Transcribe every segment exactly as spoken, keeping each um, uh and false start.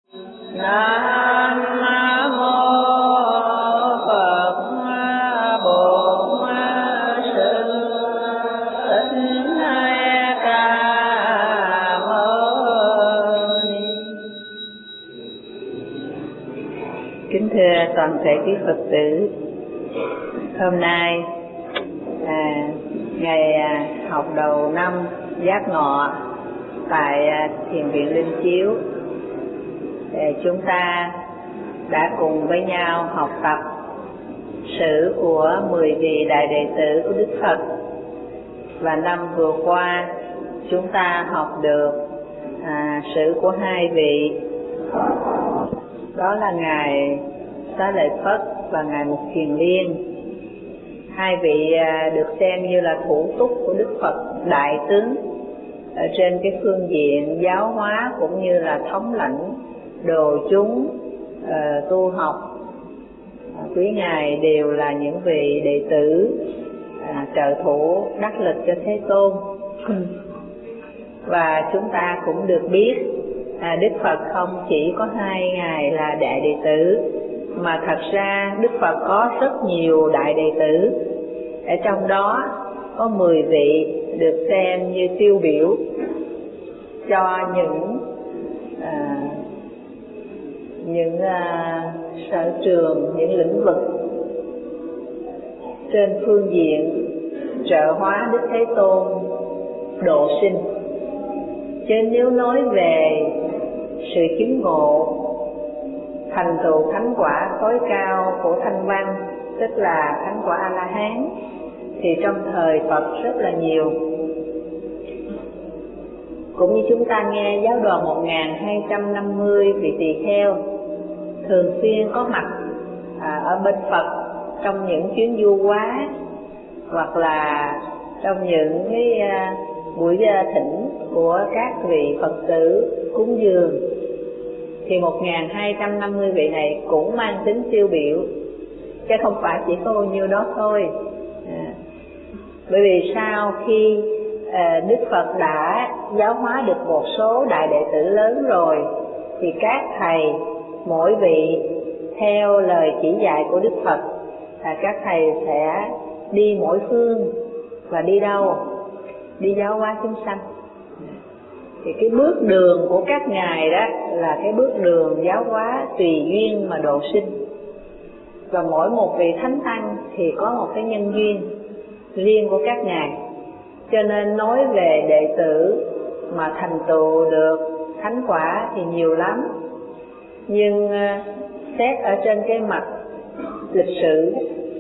Nam mô Phật Bổn Sư Thích Ca Mâu Ni. Kính thưa toàn thể quý Phật tử, hôm nay à, ngày à, học đầu năm Giáp Ngọ tại à, Thiền viện Linh Chiếu, chúng ta đã cùng với nhau học tập sử của mười vị đại đệ tử của Đức Phật. Và năm vừa qua chúng ta học được à, sử của hai vị, đó là Ngài Xá Lợi Phất và Ngài Mục Kiền Liên. Hai vị à, được xem như là thủ túc của Đức Phật, đại tướng ở trên cái phương diện giáo hóa cũng như là thống lãnh đồ chúng uh, tu học. uh, Quý ngài đều là những vị đệ tử uh, trợ thủ đắc lực cho Thế Tôn. Và chúng ta cũng được biết uh, Đức Phật không chỉ có hai ngài là đại đệ tử, mà thật ra Đức Phật có rất nhiều đại đệ tử. Ở trong đó có mười vị được xem như tiêu biểu cho những uh, những uh, sở trường, những lĩnh vực trên phương diện trợ hóa Đức Thế Tôn độ sinh. Chứ nếu nói về sự chứng ngộ, thành tựu thánh quả tối cao của Thanh Văn, tức là thánh quả A-la-hán, thì trong thời Phật rất là nhiều. Cũng như chúng ta nghe giáo đoàn một nghìn hai trăm năm mươi vị tỳ kheo thường xuyên có mặt à, ở bên Phật trong những chuyến du hóa, hoặc là trong những cái à, buổi à, thỉnh của các vị Phật tử cúng dường, thì một nghìn hai trăm năm mươi vị này cũng mang tính tiêu biểu, chứ không phải chỉ có bao nhiêu đó thôi. à, Bởi vì sau khi à, Đức Phật đã giáo hóa được một số đại đệ tử lớn rồi, thì các thầy mỗi vị theo lời chỉ dạy của Đức Phật, là các thầy sẽ đi mỗi phương. Và đi đâu? Đi giáo hóa chúng sanh. Thì cái bước đường của các ngài đó là cái bước đường giáo hóa tùy duyên mà độ sinh. Và mỗi một vị thánh tăng thì có một cái nhân duyên riêng của các ngài. Cho nên nói về đệ tử mà thành tựu được thánh quả thì nhiều lắm. Nhưng xét ở trên cái mặt lịch sử,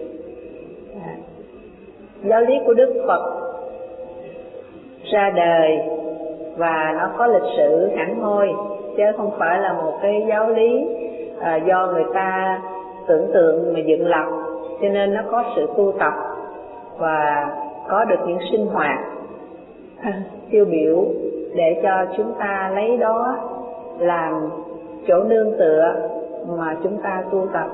giáo lý của Đức Phật ra đời và nó có lịch sử hẳn hoi, chứ không phải là một cái giáo lý à, do người ta tưởng tượng mà dựng lập. Cho nên nó có sự tu tập và có được những sinh hoạt tiêu biểu để cho chúng ta lấy đó làm chỗ nương tựa mà chúng ta tu tập.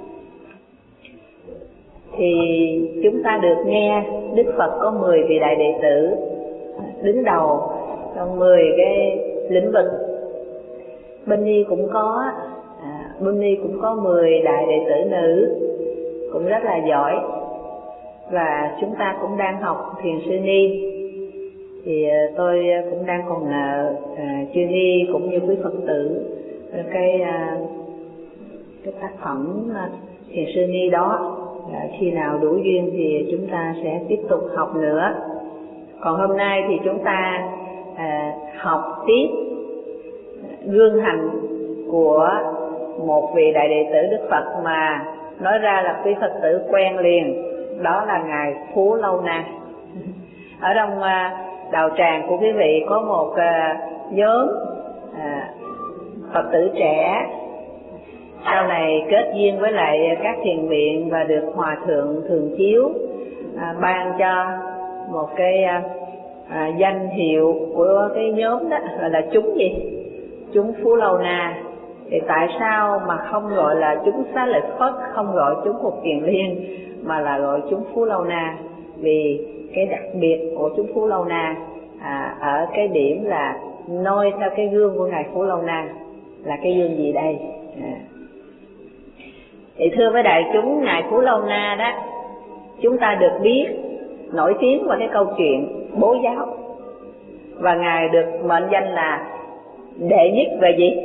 Thì chúng ta được nghe Đức Phật có mười vị đại đệ tử đứng đầu trong mười cái lĩnh vực. Bên Ni cũng có à, Bên Ni cũng có mười đại đệ tử nữ cũng rất là giỏi. Và chúng ta cũng đang học Thiền Sư Ni. Thì tôi cũng đang còn nợ à, chư Ni cũng như quý Phật tử cái à, cái tác phẩm à, Thiền Sư Ni đó. À, khi nào đủ duyên thì chúng ta sẽ tiếp tục học nữa. Còn hôm nay thì chúng ta à, học tiếp gương hạnh của một vị đại đệ tử Đức Phật mà nói ra là quý Phật tử quen liền, đó là Ngài Phú Lâu Na. Ở trong à, đạo tràng của quý vị có một à, nhóm à, Phật tử trẻ sau này kết duyên với lại các thiền viện và được Hòa Thượng Thường Chiếu à, ban cho một cái à, à, danh hiệu của cái nhóm đó, gọi là chúng gì? Chúng Phú Lâu Na. Thì tại sao mà không gọi là chúng Xá Lợi Phất, không gọi chúng Mục Kiền Liên, mà là gọi chúng Phú Lâu Na? Vì cái đặc biệt của chúng Phú Lâu Na à, ở cái điểm là noi theo cái gương của Ngài Phú Lâu Na. là cái gương gì đây? À. Thì thưa với đại chúng, ngài Phú Lâu Na đó, chúng ta được biết nổi tiếng qua cái câu chuyện bố giáo, và ngài được mệnh danh là đệ nhất về gì?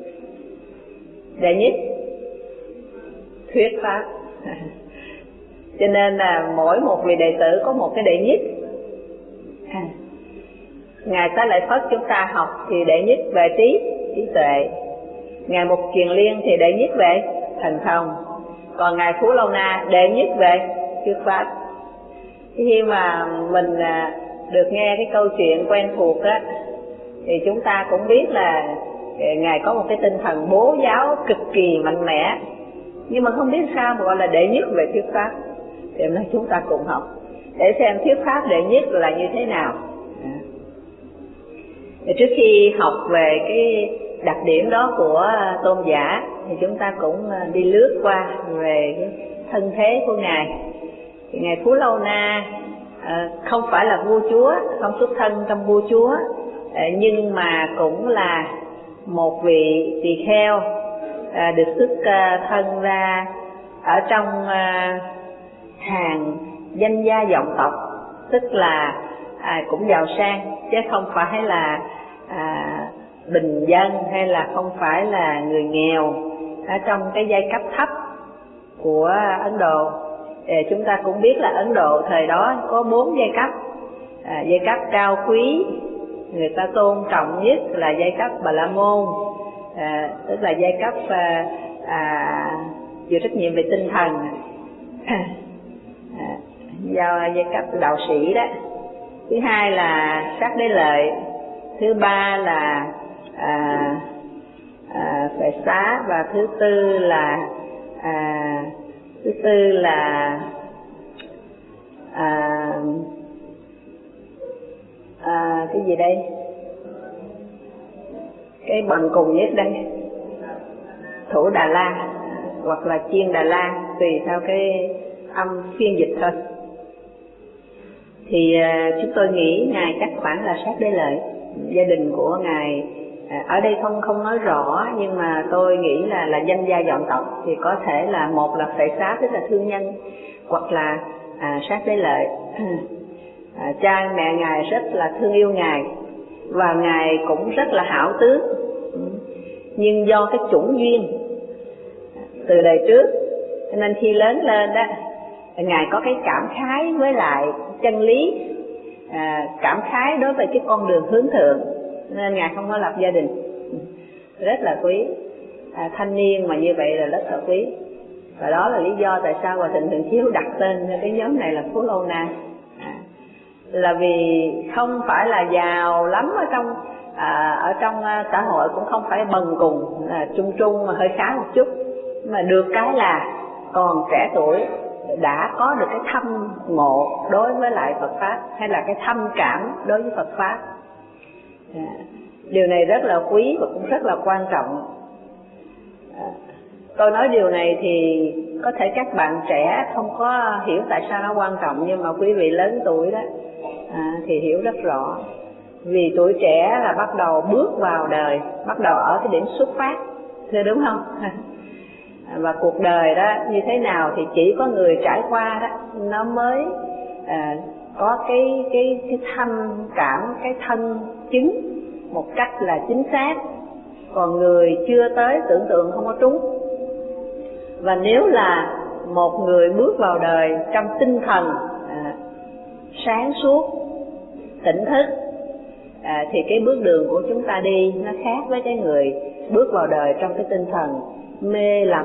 Đệ nhất thuyết pháp. Cho nên là mỗi một vị đệ tử có một cái đệ nhất. À. Ngài Xá Lợi Phất chúng ta học thì đệ nhất về trí trí tuệ, ngài Mục Kiền Liên thì đệ nhất về thần thông, còn ngài Phú Lâu Na đệ nhất về thuyết pháp. Khi mà mình được nghe cái câu chuyện quen thuộc á, thì chúng ta cũng biết là ngài có một cái tinh thần bố giáo cực kỳ mạnh mẽ, nhưng mà không biết sao mà gọi là đệ nhất về thuyết pháp. Thì hôm nay chúng ta cùng học để xem thuyết pháp đệ nhất là như thế nào. Thì trước khi học về cái đặc điểm đó của tôn giả thì chúng ta cũng đi lướt qua về cái thân thế của ngài. Thì ngài Phú Lâu Na không phải là vua chúa, không xuất thân trong vua chúa, nhưng mà cũng là một vị tỳ kheo được xuất thân ra ở trong hàng danh gia vọng tộc, tức là à, cũng giàu sang chứ không phải là à, bình dân hay là không phải là người nghèo ở trong cái giai cấp thấp của Ấn Độ. Thì chúng ta cũng biết là Ấn Độ thời đó có bốn giai cấp. À, giai cấp cao quý, người ta tôn trọng nhất là giai cấp Bà La Môn, à, tức là giai cấp à, à, chịu trách nhiệm về tinh thần, à, do giai cấp đạo sĩ đó. Thứ hai là sát đế lợi, thứ ba là à, à, phệ xá, và thứ tư là à, thứ tư là à, à, cái gì đây, cái bằng cùng nhất đây, Thủ Đà La hoặc là Chiên Đà La, tùy theo cái âm phiên dịch thôi. Thì uh, chúng tôi nghĩ ngài chắc khoảng là sát đế lợi. Gia đình của ngài uh, ở đây không không nói rõ, nhưng mà tôi nghĩ là là danh gia vọng tộc, thì có thể là một là phệ xá tức là thương nhân, hoặc là uh, sát đế lợi. uh, cha mẹ ngài rất là thương yêu ngài, và ngài cũng rất là hảo tướng, nhưng do cái chủng duyên từ đời trước, nên khi lớn lên đó, ngài có cái cảm khái với lại chân lý, à, cảm khái đối với cái con đường hướng thượng, nên ngài không có lập gia đình. Rất là quý, à, thanh niên mà như vậy là rất là quý. Và đó là lý do tại sao Hòa Thượng Thường Chiếu đặt tên cho cái nhóm này là Phú Lâu Na, à, là vì không phải là giàu lắm ở trong à, ở trong xã hội, cũng không phải bần cùng, à, trung trung mà hơi khá một chút, mà được cái là còn trẻ tuổi đã có được cái thâm ngộ đối với lại Phật Pháp, hay là cái thâm cảm đối với Phật Pháp. À, điều này rất là quý và cũng rất là quan trọng. À, tôi nói điều này thì có thể các bạn trẻ không có hiểu tại sao nó quan trọng, nhưng mà quý vị lớn tuổi đó à, thì hiểu rất rõ. Vì tuổi trẻ là bắt đầu bước vào đời, bắt đầu ở cái điểm xuất phát, thưa đúng không? Và cuộc đời đó như thế nào thì chỉ có người trải qua đó nó mới à, có cái cái cái thâm cảm, cái thân chứng một cách là chính xác, còn người chưa tới tưởng tượng không có trúng. Và nếu là một người bước vào đời trong tinh thần à, sáng suốt, tỉnh thức, à, thì cái bước đường của chúng ta đi nó khác với cái người bước vào đời trong cái tinh thần mê lầm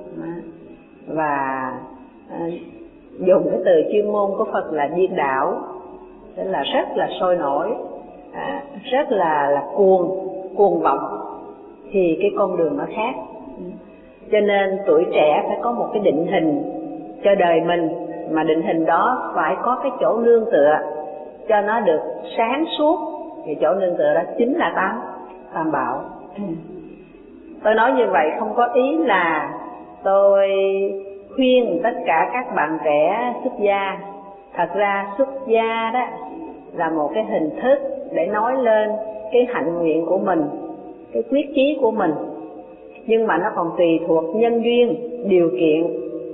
và à, dùng cái từ chuyên môn của Phật là điên đảo, tức là rất là sôi nổi, à, rất là là cuồng cuồng vọng, thì cái con đường nó khác. Cho nên tuổi trẻ phải có một cái định hình cho đời mình, mà định hình đó phải có cái chỗ nương tựa cho nó được sáng suốt, thì chỗ nương tựa đó chính là tám tam bảo. Tôi nói như vậy không có ý là tôi khuyên tất cả các bạn trẻ xuất gia. Thật ra xuất gia đó là một cái hình thức để nói lên cái hạnh nguyện của mình, cái quyết chí của mình, nhưng mà nó còn tùy thuộc nhân duyên, điều kiện,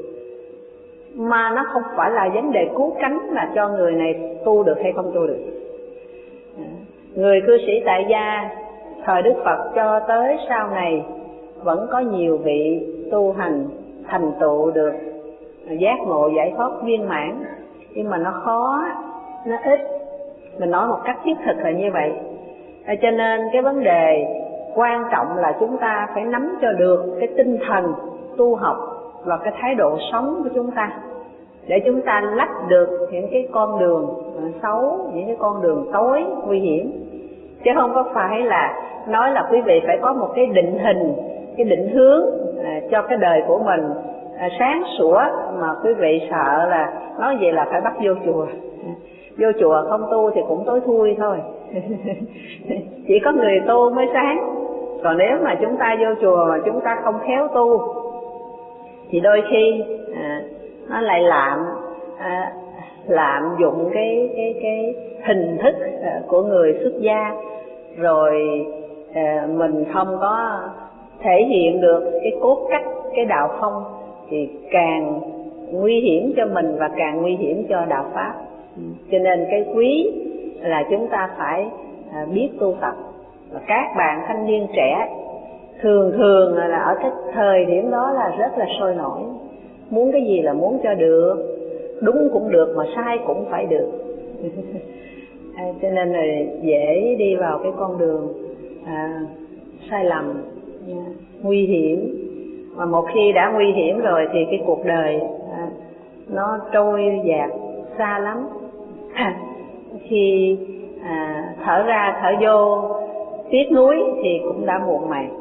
mà nó không phải là vấn đề cứu cánh là cho người này tu được hay không tu được. Người cư sĩ tại gia thời Đức Phật cho tới sau này vẫn có nhiều vị tu hành thành tựu được giác ngộ giải thoát viên mãn, nhưng mà nó khó, nó ít. Mình nói một cách thiết thực là như vậy. Cho nên cái vấn đề quan trọng là chúng ta phải nắm cho được cái tinh thần tu học và cái thái độ sống của chúng ta, để chúng ta lách được những cái con đường xấu, những cái con đường tối nguy hiểm. Chứ không có phải là nói là quý vị phải có một cái định hình, cái định hướng à, cho cái đời của mình à, sáng sủa, mà quý vị sợ là nói vậy là phải bắt vô chùa. Vô chùa không tu thì cũng tối thui thôi. Chỉ có người tu mới sáng. Còn nếu mà chúng ta vô chùa mà chúng ta không khéo tu thì đôi khi à, nó lại lạm à, lạm dụng cái cái cái hình thức à, của người xuất gia, rồi à, mình không có thể hiện được cái cốt cách, cái đạo phong, thì càng nguy hiểm cho mình và càng nguy hiểm cho đạo pháp. Cho nên cái quý là chúng ta phải à, biết tu tập. Và các bạn thanh niên trẻ thường thường là ở cái thời điểm đó là rất là sôi nổi, muốn cái gì là muốn cho được, đúng cũng được mà sai cũng phải được. À, cho nên là dễ đi vào cái con đường à, sai lầm, à, nguy hiểm. Mà một khi đã nguy hiểm rồi thì cái cuộc đời à, nó trôi dạt xa lắm. À, khi à, thở ra thở vô tiếc nuối thì cũng đã muộn màng.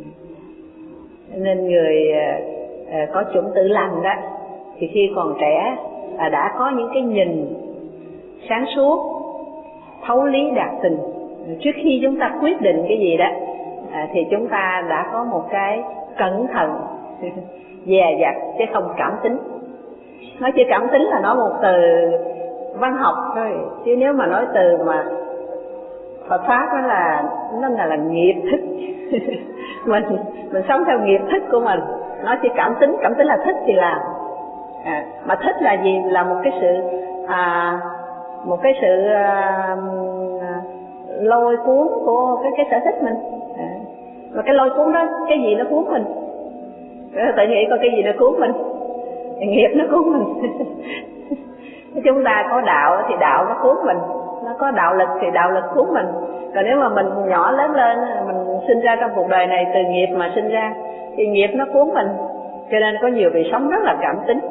Nên người à, à, có chủng tử lành đó thì khi còn trẻ à, đã có những cái nhìn sáng suốt, thấu lý đạt tình. Trước khi chúng ta quyết định cái gì đó à, thì chúng ta đã có một cái cẩn thận, dè dặt chứ không cảm tính. Nói chỉ cảm tính là nói một từ văn học thôi, chứ nếu mà nói từ mà Phật pháp đó là nó là, là nghiệp thức. mình mình sống theo nghiệp thức của mình. Nói chỉ cảm tính, cảm tính là thích thì làm. À, mà thích là gì? Là một cái sự à, một cái sự à, lôi cuốn của cái cái sở thích mình. À, và cái lôi cuốn đó cái gì nó cuốn mình? Tự nghĩ coi cái gì nó cuốn mình? Nghiệp nó cuốn mình. Chúng ta có đạo thì đạo nó cuốn mình, nó có đạo lực thì đạo lực cuốn mình. Còn nếu mà mình nhỏ lớn lên, mình sinh ra trong cuộc đời này từ nghiệp mà sinh ra thì nghiệp nó cuốn mình. Cho nên có nhiều vị sống rất là cảm tính.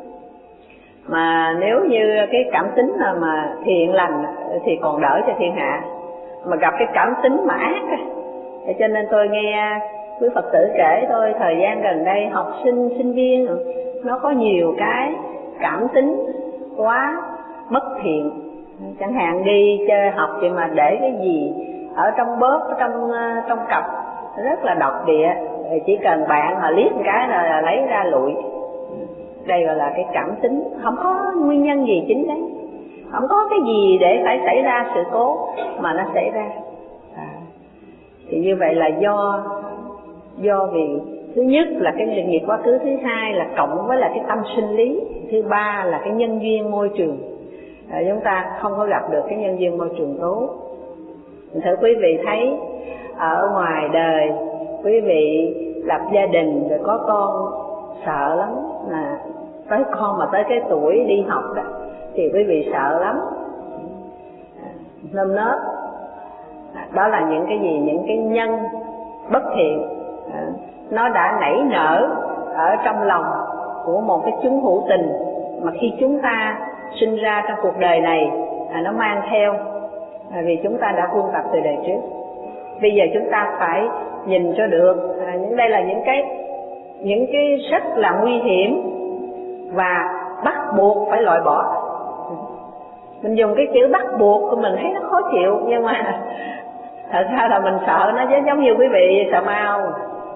Mà nếu như cái cảm tính mà thiện lành thì còn đỡ cho thiên hạ. Mà gặp cái cảm tính mà ác, thì cho nên tôi nghe quý Phật tử kể tôi thời gian gần đây học sinh, sinh viên nó có nhiều cái cảm tính quá bất thiện. Chẳng hạn đi chơi học vậy mà để cái gì ở trong bóp, ở trong trong cặp rất là độc địa, chỉ cần bạn mà liếc một cái là lấy ra lụi. Đây gọi là cái cảm tính, không có nguyên nhân gì chính đáng, không có cái gì để phải xảy ra sự cố mà nó xảy ra. À, thì như vậy là do do vì thứ nhất là cái nghiệp quá khứ, thứ hai là cộng với là cái tâm sinh lý, thứ ba là cái nhân duyên môi trường. À, chúng ta không có gặp được cái nhân duyên môi trường tốt. Thử quý vị thấy ở ngoài đời, quý vị lập gia đình rồi có con sợ lắm, mà tới con mà tới cái tuổi đi học đó thì quý vị sợ lắm. À, nôm nớp à, đó là những cái gì, những cái nhân bất thiện à, nó đã nảy nở ở trong lòng của một cái chúng hữu tình, mà khi chúng ta sinh ra trong cuộc đời này à, nó mang theo à, vì chúng ta đã huân tập từ đời trước. Bây giờ chúng ta phải nhìn cho được à, những đây là những cái những cái rất là nguy hiểm và bắt buộc phải loại bỏ. Mình dùng cái chữ bắt buộc của mình thấy nó khó chịu, nhưng mà thật ra là mình sợ nó, giống như quý vị sợ ma không?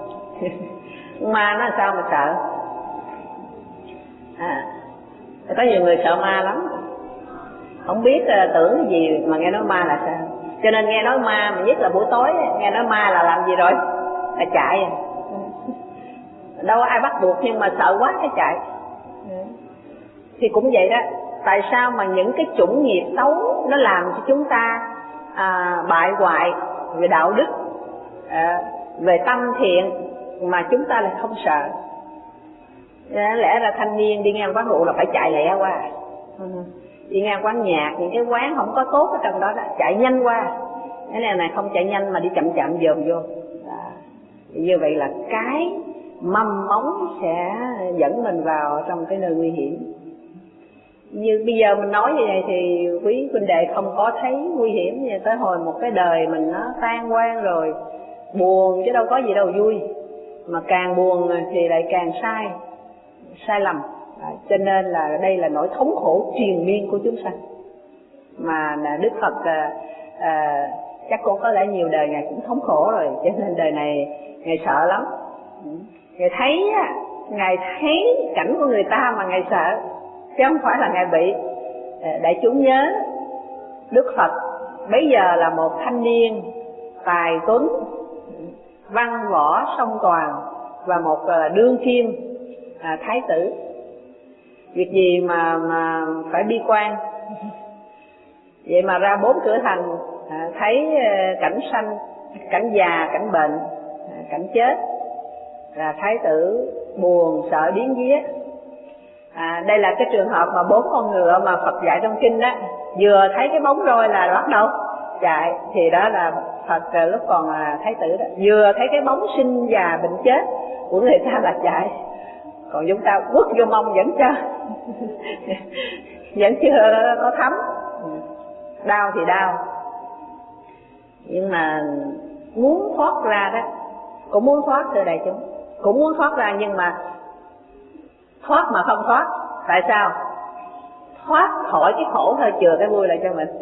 Ma nó sao mà sợ? À, có nhiều người sợ ma lắm, không biết uh, tưởng cái gì mà nghe nói ma là sao. Cho nên nghe nói ma, mà nhất là buổi tối nghe nói ma là làm gì rồi? Là chạy. đâu có ai bắt buộc, nhưng mà sợ quá cái chạy. Thì cũng vậy đó, tại sao mà những cái chủng nghiệp xấu nó làm cho chúng ta à, bại hoại về đạo đức, à, về tâm thiện mà chúng ta lại không sợ. Lẽ ra thanh niên đi ngang quán rượu là phải chạy lẹ qua, đi ngang quán nhạc, những cái quán không có tốt ở trong đó, đó chạy nhanh qua. Cái này này không chạy nhanh mà đi chậm chậm dòm vô. À, như vậy là cái mầm móng sẽ dẫn mình vào trong cái nơi nguy hiểm. Như bây giờ mình nói như vậy thì quý huynh đệ không có thấy nguy hiểm, như tới hồi một cái đời mình nó tan hoang rồi, buồn chứ đâu có gì đâu vui, mà càng buồn thì lại càng sai sai lầm. À, cho nên là đây là nỗi thống khổ triền miên của chúng sanh mà Đức Phật à, à, chắc cũng có lẽ nhiều đời Ngài cũng thống khổ rồi, cho nên đời này Ngài sợ lắm. Ngài thấy á, Ngài thấy cảnh của người ta mà Ngài sợ, chứ không phải là Ngài bị. Đại chúng nhớ Đức Phật bấy giờ là một thanh niên tài tuấn, văn võ song toàn và một đương kim à, thái tử. Việc gì mà mà phải bi quan. Vậy mà ra bốn cửa thành à, thấy cảnh sanh, cảnh già, cảnh bệnh, à, cảnh chết, là thái tử buồn sợ điếng vía. À, đây là cái trường hợp mà bốn con ngựa mà Phật dạy trong kinh đó, vừa thấy cái bóng roi là bắt đầu chạy. Thì đó là Phật lúc còn là thái tử đó, vừa thấy cái bóng sinh già bệnh chết của người ta là chạy. Còn chúng ta quất vô mông vẫn chưa vẫn chưa có thấm. Đau thì đau, nhưng mà muốn thoát ra đó, cũng muốn thoát thưa đại chúng, cũng muốn thoát ra, nhưng mà thoát mà không thoát. Tại sao? Thoát khỏi cái khổ thôi, chừa cái vui lại cho mình.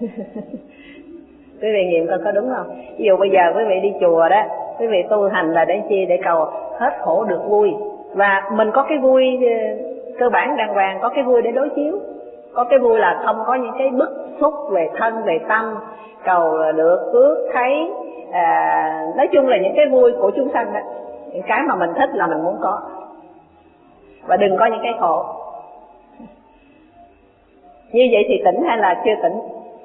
Quý vị nghiệm coi có đúng không? Ví dụ bây giờ quý vị đi chùa đó, quý vị tu hành là để chi? Để cầu hết khổ được vui. Và mình có cái vui cơ bản đàng hoàng, có cái vui để đối chiếu. Có cái vui là không có những cái bức xúc về thân, về tâm, cầu được phước thấy, à, nói chung là những cái vui của chúng sanh đó. Những cái mà mình thích là mình muốn có. Và đừng có những cái khổ. Như vậy thì tỉnh hay là chưa tỉnh?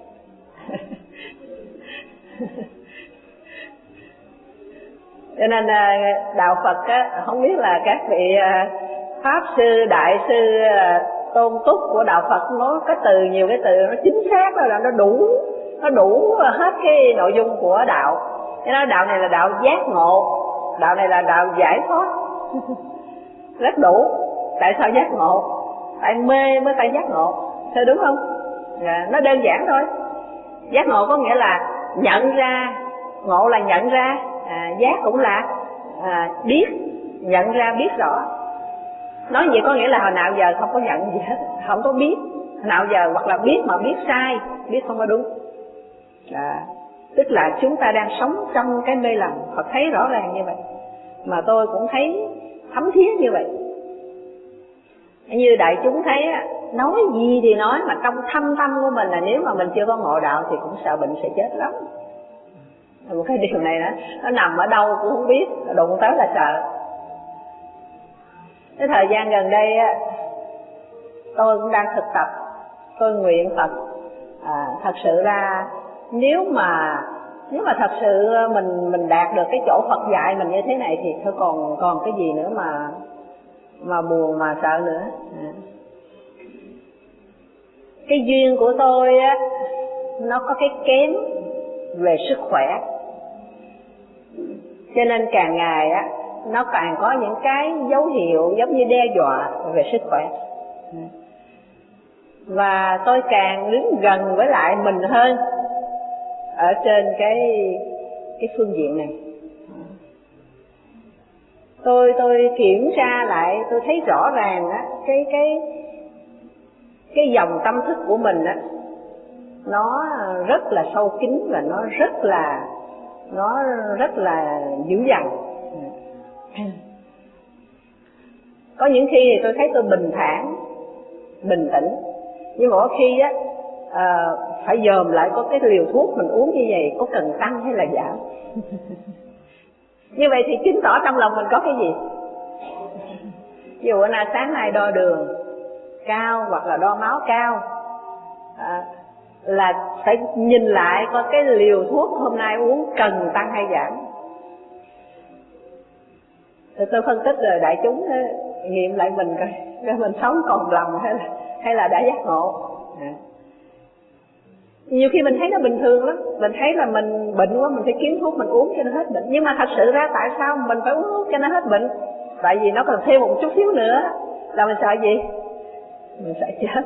Cho nên đạo Phật á, không biết là các vị pháp sư, đại sư, tôn túc của đạo Phật nói cái từ, nhiều cái từ nó chính xác là nó đủ, nó đủ hết cái nội dung của đạo. Cho nên đạo này là đạo giác ngộ, đạo này là đạo giải thoát. Rất đủ. Tại sao giác ngộ? Tại mê mới phải giác ngộ, thế đúng không? À, nó đơn giản thôi. Giác ngộ có nghĩa là nhận ra, ngộ là nhận ra, à, giác cũng là à, biết, nhận ra biết rõ. Nói vậy có nghĩa là hồi nào giờ không có nhận gì hết, không có biết. Hồi nào giờ hoặc là biết mà biết sai, biết không có đúng. À, tức là chúng ta đang sống trong cái mê lầm. Phật thấy rõ ràng như vậy, mà tôi cũng thấy thấm thía như vậy. Như đại chúng thấy nói gì thì nói, mà trong thâm tâm của mình là nếu mà mình chưa có ngộ đạo thì cũng sợ bệnh sẽ chết lắm. Một cái điều này đó, nó nằm ở đâu cũng không biết, đụng tới là sợ. Cái thời gian gần đây á, tôi cũng đang thực tập, tôi nguyện Phật à, thật sự ra nếu mà nếu mà thật sự mình mình đạt được cái chỗ Phật dạy mình như thế này thì thôi còn còn cái gì nữa mà mà buồn mà sợ nữa. À. Cái duyên của tôi á, nó có cái kém về sức khỏe, cho nên càng ngày á nó càng có những cái dấu hiệu giống như đe dọa về sức khỏe. Và tôi càng đứng gần với lại mình hơn ở trên cái cái phương diện này. Tôi tôi kiểm tra lại, tôi thấy rõ ràng á, cái cái cái dòng tâm thức của mình á, nó rất là sâu kín và nó rất là nó rất là dữ dằn. Có những khi thì tôi thấy tôi bình thản, bình tĩnh, nhưng mà có khi á à, phải dòm lại có cái liều thuốc mình uống như vậy có cần tăng hay là giảm. Như vậy thì chứng tỏ trong lòng mình có cái gì? Ví dụ là sáng nay đo đường cao hoặc là đo máu cao, à, là phải nhìn lại coi cái liều thuốc hôm nay uống cần tăng hay giảm. Rồi tôi phân tích rồi đại chúng nghiệm lại mình coi, coi mình sống còn lòng hay là hay là đã giác ngộ. À. Nhiều khi mình thấy nó bình thường lắm, mình thấy là mình bệnh quá mình phải kiếm thuốc mình uống cho nó hết bệnh. Nhưng mà thật sự ra tại sao mình phải uống thuốc cho nó hết bệnh? Tại vì nó còn thêm một chút xíu nữa là mình sợ gì? Mình sợ chết.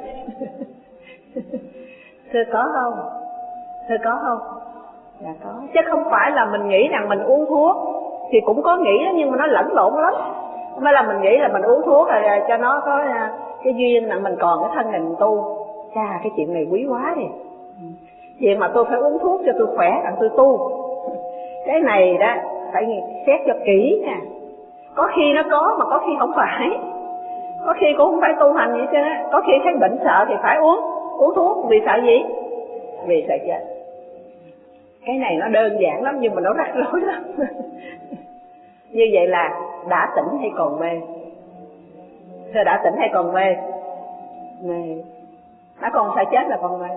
Thưa có không? Thưa có không? Dạ có. Chứ không phải là mình nghĩ rằng mình uống thuốc, thì cũng có nghĩ đó nhưng mà nó lẫn lộn lắm. Không phải là mình nghĩ là mình uống thuốc rồi cho nó có cái duyên là mình còn cái thân này mình tu. Chà, cái chuyện này quý quá đi. Chuyện mà tôi phải uống thuốc cho tôi khỏe rằng tôi tu, cái này đó phải xét cho kỹ nha. Có khi nó có mà có khi không phải. Có khi cũng không phải tu hành vậy chứ. Có khi thấy bệnh sợ thì phải uống uống thuốc vì sợ gì? Vì sợ chết. Cái này nó đơn giản lắm nhưng mà nó rắc rối lắm. Như vậy là đã tỉnh hay còn mê? Thưa, đã tỉnh hay còn mê? Mê. Nó còn sợ chết là còn mê.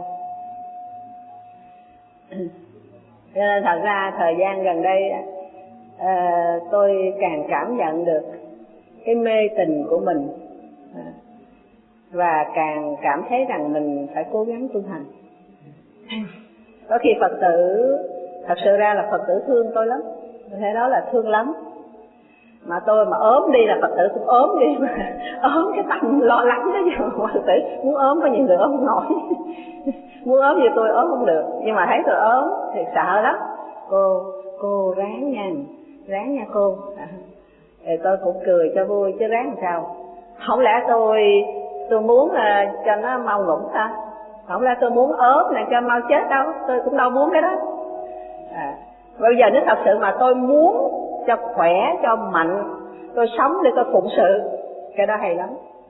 Cho nên thật ra thời gian gần đây à, tôi càng cảm nhận được cái mê tình của mình, à, và càng cảm thấy rằng mình phải cố gắng tu hành. Có khi Phật tử, thật sự ra là Phật tử thương tôi lắm, thế đó là thương lắm. Mà tôi mà ốm đi là Phật tử cũng ốm đi mà. Ốm cái tâm lo lắng đó chứ. Phật tử muốn ốm có nhiều người ốm không nổi. Muốn ốm như tôi ốm không được. Nhưng mà thấy tôi ốm thì sợ lắm. Cô, cô ráng nha, ráng nha cô. À, thì tôi cũng cười cho vui chứ ráng làm sao. Không lẽ tôi tôi muốn uh, cho nó mau ngủm ta? Không lẽ tôi muốn ốm này cho mau chết đâu. Tôi cũng đâu muốn cái đó. À, bây giờ nếu thật sự mà tôi muốn cho khỏe, cho mạnh, tôi sống để tôi phụng sự, cái đó hay lắm.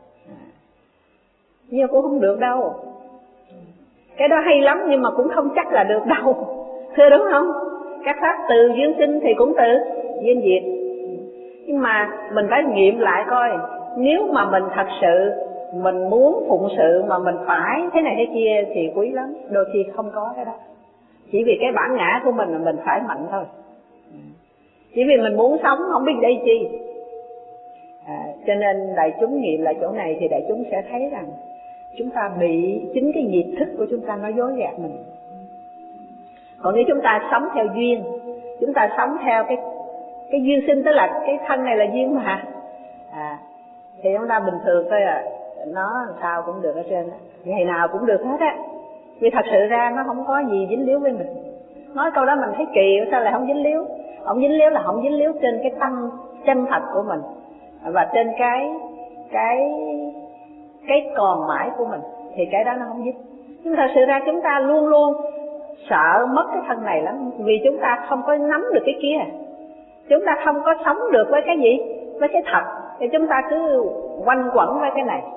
Nhưng cũng không được đâu. Cái đó hay lắm nhưng mà cũng không chắc là được đâu. Thưa đúng không? Các pháp từ duyên sinh thì cũng từ duyên diệt. Nhưng mà mình phải nghiệm lại coi, nếu mà mình thật sự mình muốn phụng sự mà mình phải thế này thế kia thì quý lắm. Đôi khi không có cái đó. Chỉ vì cái bản ngã của mình là mình phải mạnh thôi. Chỉ vì mình muốn sống không biết đây chi. À, cho nên đại chúng nghiệm lại chỗ này thì đại chúng sẽ thấy rằng chúng ta bị chính cái nhiệt thức của chúng ta nó dối gạt mình. Còn nếu chúng ta sống theo duyên, chúng ta sống theo cái cái duyên sinh, tức là cái thân này là duyên mà, à, thì chúng ta bình thường thôi à, nó làm sao cũng được ở trên á, ngày nào cũng được hết á. Vì thật sự ra nó không có gì dính líu với mình. Nói câu đó mình thấy kỳ, sao lại không dính líu? Không dính líu là không dính líu trên cái tâm chân thật của mình và trên cái cái cái còn mãi của mình, thì cái đó nó không dính. Nhưng thật sự ra chúng ta luôn luôn sợ mất cái thân này lắm, vì chúng ta không có nắm được cái kia, chúng ta không có sống được với cái gì, với cái thật, thì chúng ta cứ quanh quẩn với cái này.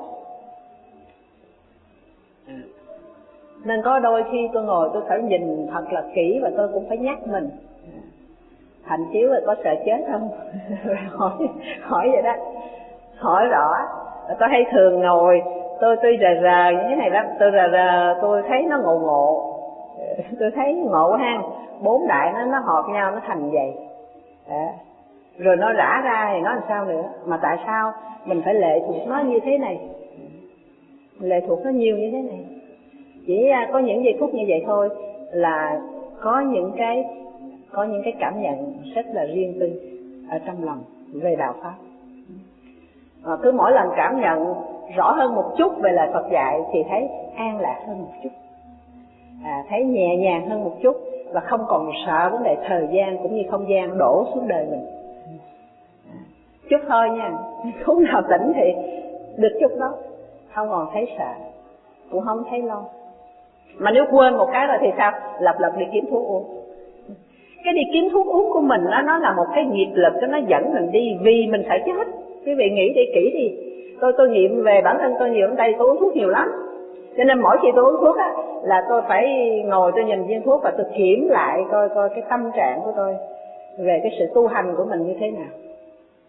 Nên có đôi khi tôi ngồi tôi phải nhìn thật là kỹ và tôi cũng phải nhắc mình, Thành chiếu rồi có sợ chết không? hỏi hỏi vậy đó, hỏi rõ. Tôi hay thường ngồi tôi tôi rờ rờ như thế này lắm, tôi rờ rờ tôi thấy nó ngộ ngộ, tôi thấy ngộ ha, bốn đại nó nó hợp nhau nó thành vậy. À, rồi nó rã ra thì nó làm sao nữa, mà tại sao mình phải lệ thuộc nó như thế này, lệ thuộc nó nhiều như thế này. Chỉ có những giây phút như vậy thôi là có những cái có những cái cảm nhận rất là riêng tư ở trong lòng về đạo pháp. À, cứ mỗi lần cảm nhận rõ hơn một chút về lời Phật dạy thì thấy an lạc hơn một chút, à, thấy nhẹ nhàng hơn một chút, và không còn sợ vấn đề thời gian cũng như không gian đổ xuống đời mình. À, chút thôi nha, lúc nào tỉnh thì được chút đó, không còn thấy sợ, cũng không thấy lo. Mà nếu quên một cái rồi thì sao? Lập lập đi kiếm thuốc uống. Cái đi kiếm thuốc uống của mình đó, nó là một cái nghiệp lực đó, nó dẫn mình đi vì mình sợ chết. Quý vị nghĩ đi kỹ đi. Tôi tôi nghiệm về bản thân tôi nhiều, ở đây tôi uống thuốc nhiều lắm. Cho nên mỗi khi tôi uống thuốc á, là tôi phải ngồi tôi nhìn viên thuốc và tôi kiểm lại coi coi cái tâm trạng của tôi về cái sự tu hành của mình như thế nào.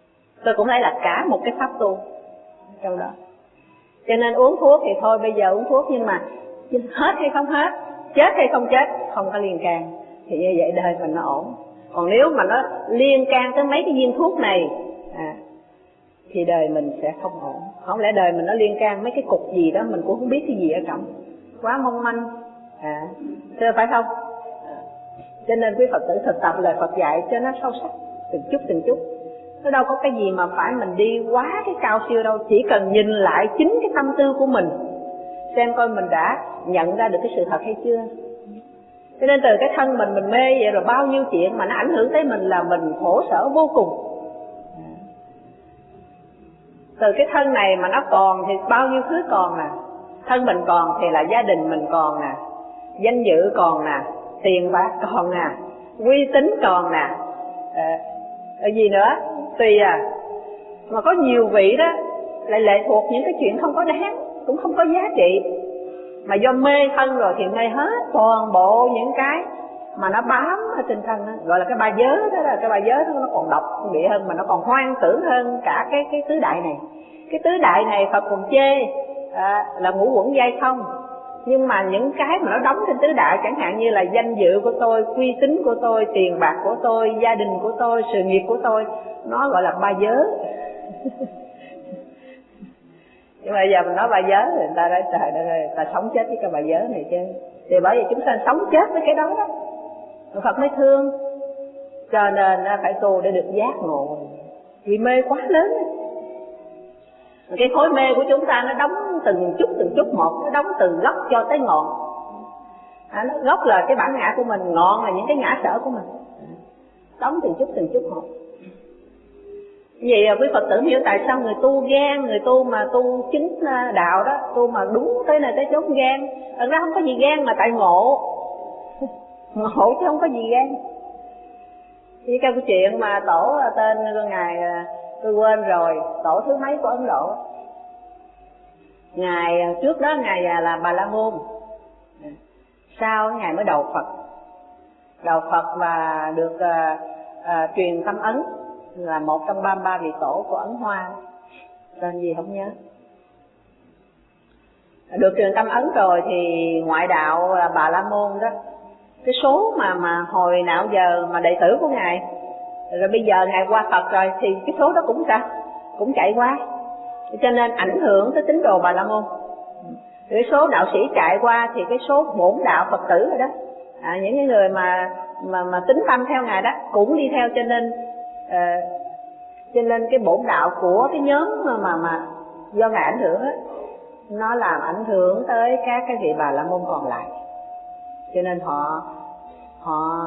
tôi cũng thấy là cả một cái pháp tu trong đó. Cho nên uống thuốc thì thôi, bây giờ uống thuốc nhưng mà hết hay không hết, chết hay không chết không có liên can, thì như vậy đời mình nó ổn. Còn nếu mà nó liên can tới mấy cái viên thuốc này à, thì đời mình sẽ không ổn. Không lẽ đời mình nó liên can mấy cái cục gì đó mình cũng không biết cái gì ở trong, quá mong manh à, thưa phải không? À, cho nên quý Phật tử thực tập lời Phật dạy cho nó sâu sắc, từng chút từng chút. Nó đâu có cái gì mà phải mình đi quá cái cao siêu đâu, chỉ cần nhìn lại chính cái tâm tư của mình, xem coi mình đã nhận ra được cái sự thật hay chưa. Cho nên từ cái thân mình mình mê vậy rồi bao nhiêu chuyện mà nó ảnh hưởng tới mình là mình khổ sở vô cùng. Từ cái thân này mà nó còn thì bao nhiêu thứ còn nè. Thân mình còn thì là gia đình mình còn nè, danh dự còn nè, tiền bạc còn nè, uy tín còn nè, à, ở gì nữa tùy à. Mà có nhiều vị đó lại lệ thuộc những cái chuyện không có đáng, cũng không có giá trị, mà do mê thân rồi thì mê hết toàn bộ những cái mà nó bám ở trên thân đó. Gọi là cái ba giới đó, là cái ba giới đó nó còn độc địa hơn, mà nó còn hoang tưởng hơn cả cái cái tứ đại này. Cái tứ đại này Phật còn chê à, là ngũ uẩn giai không, nhưng mà những cái mà nó đóng trên tứ đại, chẳng hạn như là danh dự của tôi, uy tín của tôi, tiền bạc của tôi, gia đình của tôi, sự nghiệp của tôi, nó gọi là ba giới. Nhưng mà giờ mình nói ba giới thì người ta nói trời đất ơi, ta sống chết với cái ba giới này chứ. Thì bởi vì chúng ta sống chết với cái đó đó, Phật mới thương. Cho nên phải tu để được giác ngộ, vì mê quá lớn. Cái khối mê của chúng ta nó đóng từng chút từng chút một, nó đóng từ gốc cho tới ngọn. À, nó gốc là cái bản ngã của mình, ngọn là những cái ngã sở của mình, đóng từng chút từng chút một. Vậy quý Phật tử hiểu tại sao người tu gan, người tu mà tu chứng đạo đó, tu mà đúng tới nơi tới chốn gan. Thật ra không có gì gan mà tại ngộ, ngộ chứ không có gì gan. Chỉ cái chuyện mà tổ tên ngài tôi quên rồi, tổ thứ mấy của Ấn Độ. Ngài trước đó ngài là Bà La Môn, sau ngài mới đầu Phật, đầu Phật và được uh, uh, truyền tâm ấn, là một trong ba mươi ba vị tổ của Ấn Hoa, tên gì không nhớ. Được truyền tâm ấn rồi thì ngoại đạo là Bà La Môn đó, cái số mà mà hồi nào giờ mà đệ tử của ngài, rồi bây giờ ngài qua Phật rồi thì cái số đó cũng sao cũng chạy qua, cho nên ảnh hưởng tới tín đồ Bà La Môn. Cái số đạo sĩ chạy qua thì cái số bổn đạo Phật tử rồi đó, à, những cái người mà mà mà tín tâm theo ngài đó cũng đi theo, cho nên uh, cho nên cái bổn đạo của cái nhóm mà mà, mà do ngài ảnh hưởng á, nó làm ảnh hưởng tới các cái vị Bà La Môn còn lại, cho nên họ họ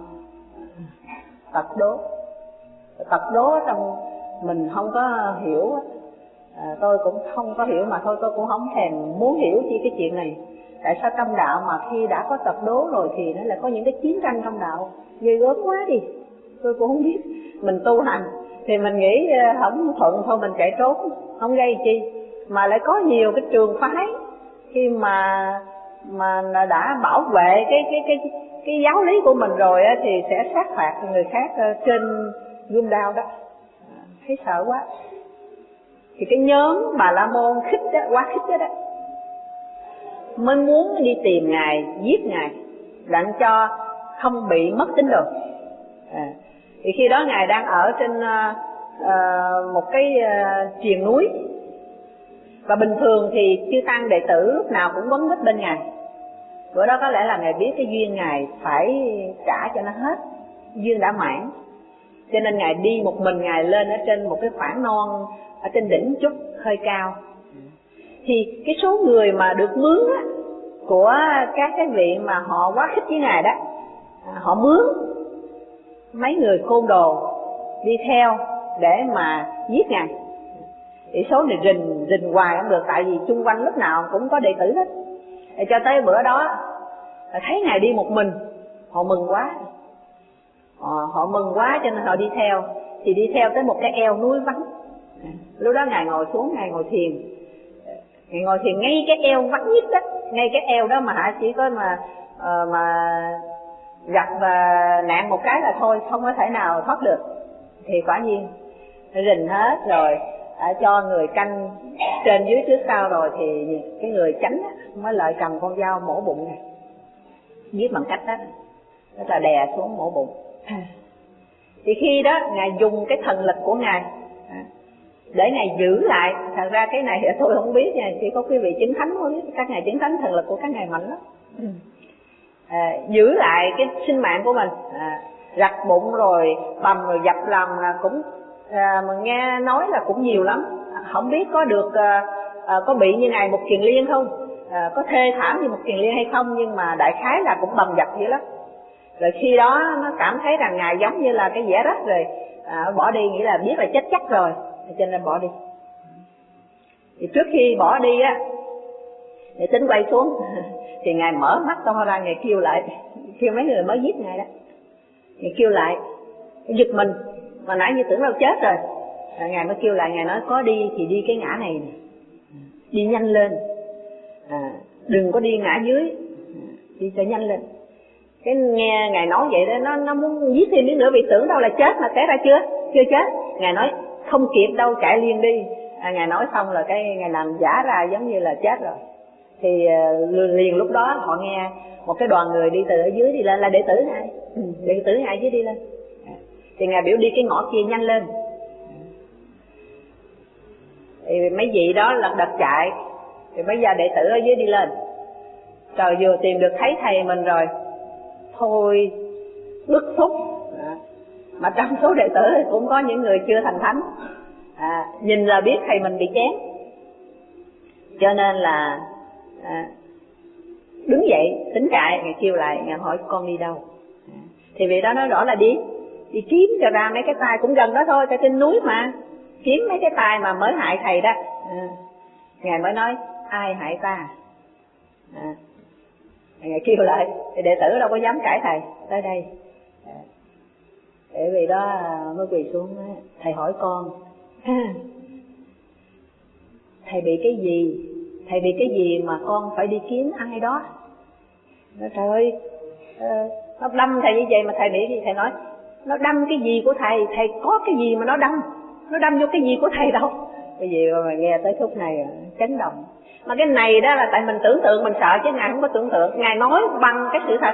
tật đố. Tật đố trong mình không có hiểu, à, tôi cũng không có hiểu mà thôi, tôi cũng không thèm muốn hiểu chi cái chuyện này. Tại sao trong đạo mà khi đã có tật đố rồi thì nó lại có những cái chiến tranh trong đạo, ghê gớm quá đi. Tôi cũng không biết. Mình tu hành thì mình nghĩ không thuận thôi mình chạy trốn, không gây chi, mà lại có nhiều cái trường phái khi mà mà đã bảo vệ cái cái cái cái giáo lý của mình rồi á, thì sẽ sát phạt người khác trên gươm đao đó. Thấy sợ quá. Thì cái nhóm Bà La Môn khích đó, quá khích đó đó, mới muốn đi tìm ngài, giết ngài, đặng cho không bị mất tín đồ. À, thì khi đó ngài đang ở trên uh, uh, một cái uh, triền núi, và bình thường thì chư tăng đệ tử lúc nào cũng quấn quýt bên ngài. Bữa đó có lẽ là ngài biết cái duyên ngài phải trả cho nó hết, duyên đã mãn, cho nên ngài đi một mình, ngài lên ở trên một cái khoảng non ở trên đỉnh chút hơi cao. Thì cái số người mà được mướn á, của các cái vị mà họ quá khích với ngài đó, họ mướn mấy người côn đồ đi theo để mà giết ngài. Thì số này rình rình hoài không được, tại vì chung quanh lúc nào cũng có đệ tử hết. Thì cho tới bữa đó thấy ngài đi một mình, họ mừng quá, họ, họ mừng quá cho nên họ đi theo. Thì đi theo tới một cái eo núi vắng. Lúc đó ngài ngồi xuống, ngài ngồi thiền. Ngài ngồi thiền ngay cái eo vắng nhất đó, ngay cái eo đó mà hả, chỉ có mà uh, mà gặp và nạn một cái là thôi, không có thể nào thoát được. Thì quả nhiên rình hết rồi, à, cho người canh trên dưới trước sau rồi thì cái người chánh á, mới lại cầm con dao mổ bụng này, giết bằng cách đó, tức là đè xuống mổ bụng. Thì khi đó Ngài dùng cái thần lực của Ngài để Ngài giữ lại. Thật ra cái này tôi không biết nha, chỉ có quý vị chứng thánh mới biết. Các Ngài chứng thánh thần lực của các Ngài mạnh lắm. À, giữ lại cái sinh mạng của mình, à, rạch bụng rồi bầm rồi dập lòng là cũng à, mà nghe nói là cũng nhiều lắm. Không biết có được à, à, có bị như Ngài Mục Kiền Liên không, à, có thê thảm như Mục Kiền Liên hay không, nhưng mà đại khái là cũng bầm dập dữ lắm. Rồi khi đó nó cảm thấy rằng Ngài giống như là cái vẻ rách rồi, à, bỏ đi, nghĩa là biết là chết chắc rồi, cho nên bỏ đi. Thì trước khi bỏ đi á, để tính quay xuống thì Ngài mở mắt to ra, Ngài kêu lại, kêu mấy người mới giết Ngài đó, Ngài kêu lại, giật mình, mà nãy như tưởng đâu chết rồi. À, Ngài mới kêu lại, Ngài nói có đi thì đi cái ngã này nè, đi nhanh lên, à, đừng có đi ngã dưới, đi cho nhanh lên. Cái nghe Ngài nói vậy đó, nó nó muốn giết thêm miếng nữa, vì tưởng đâu là chết mà té ra chưa, chưa chết. Ngài nói không kịp đâu, chạy liền đi. À, Ngài nói xong là cái Ngài làm giả ra giống như là chết rồi. Thì uh, liền lúc đó họ nghe một cái đoàn người đi từ ở dưới đi lên, là đệ tử Ngài, ừ, đệ tử Ngài dưới đi lên. À, thì Ngài biểu đi cái ngõ kia nhanh lên. Thì mấy vị đó lật đật chạy, thì bây giờ đệ tử ở dưới đi lên. Trời, vừa tìm được thấy thầy mình rồi, thôi bức xúc. À, mà trong số đệ tử cũng có những người chưa thành thánh, à, nhìn là biết thầy mình bị chém, cho nên là à, đứng dậy tính chạy. Ngài kêu lại, Ngài hỏi con đi đâu. À, thì vị đó nói rõ là đi đi kiếm cho ra mấy cái tay cũng gần đó thôi, tại trên núi mà, kiếm mấy cái tay mà mới hại thầy đó. À, Ngài mới nói ai hại ta. À, Ngài kêu lại, thì đệ tử đâu có dám cãi thầy, tới đây. À, để vì đó mới quỳ xuống, thầy hỏi con, thầy bị cái gì, thầy bị cái gì mà con phải đi kiếm ai đó. Nói trời ơi, nó đâm thầy như vậy mà thầy bị gì. Thầy nói nó đâm cái gì của thầy, thầy có cái gì mà nó đâm, nó đâm vô cái gì của thầy đâu. Cái gì mà nghe tới khúc này chấn động. Mà cái này đó là tại mình tưởng tượng, mình sợ, chứ Ngài không có tưởng tượng. Ngài nói bằng cái sự thật.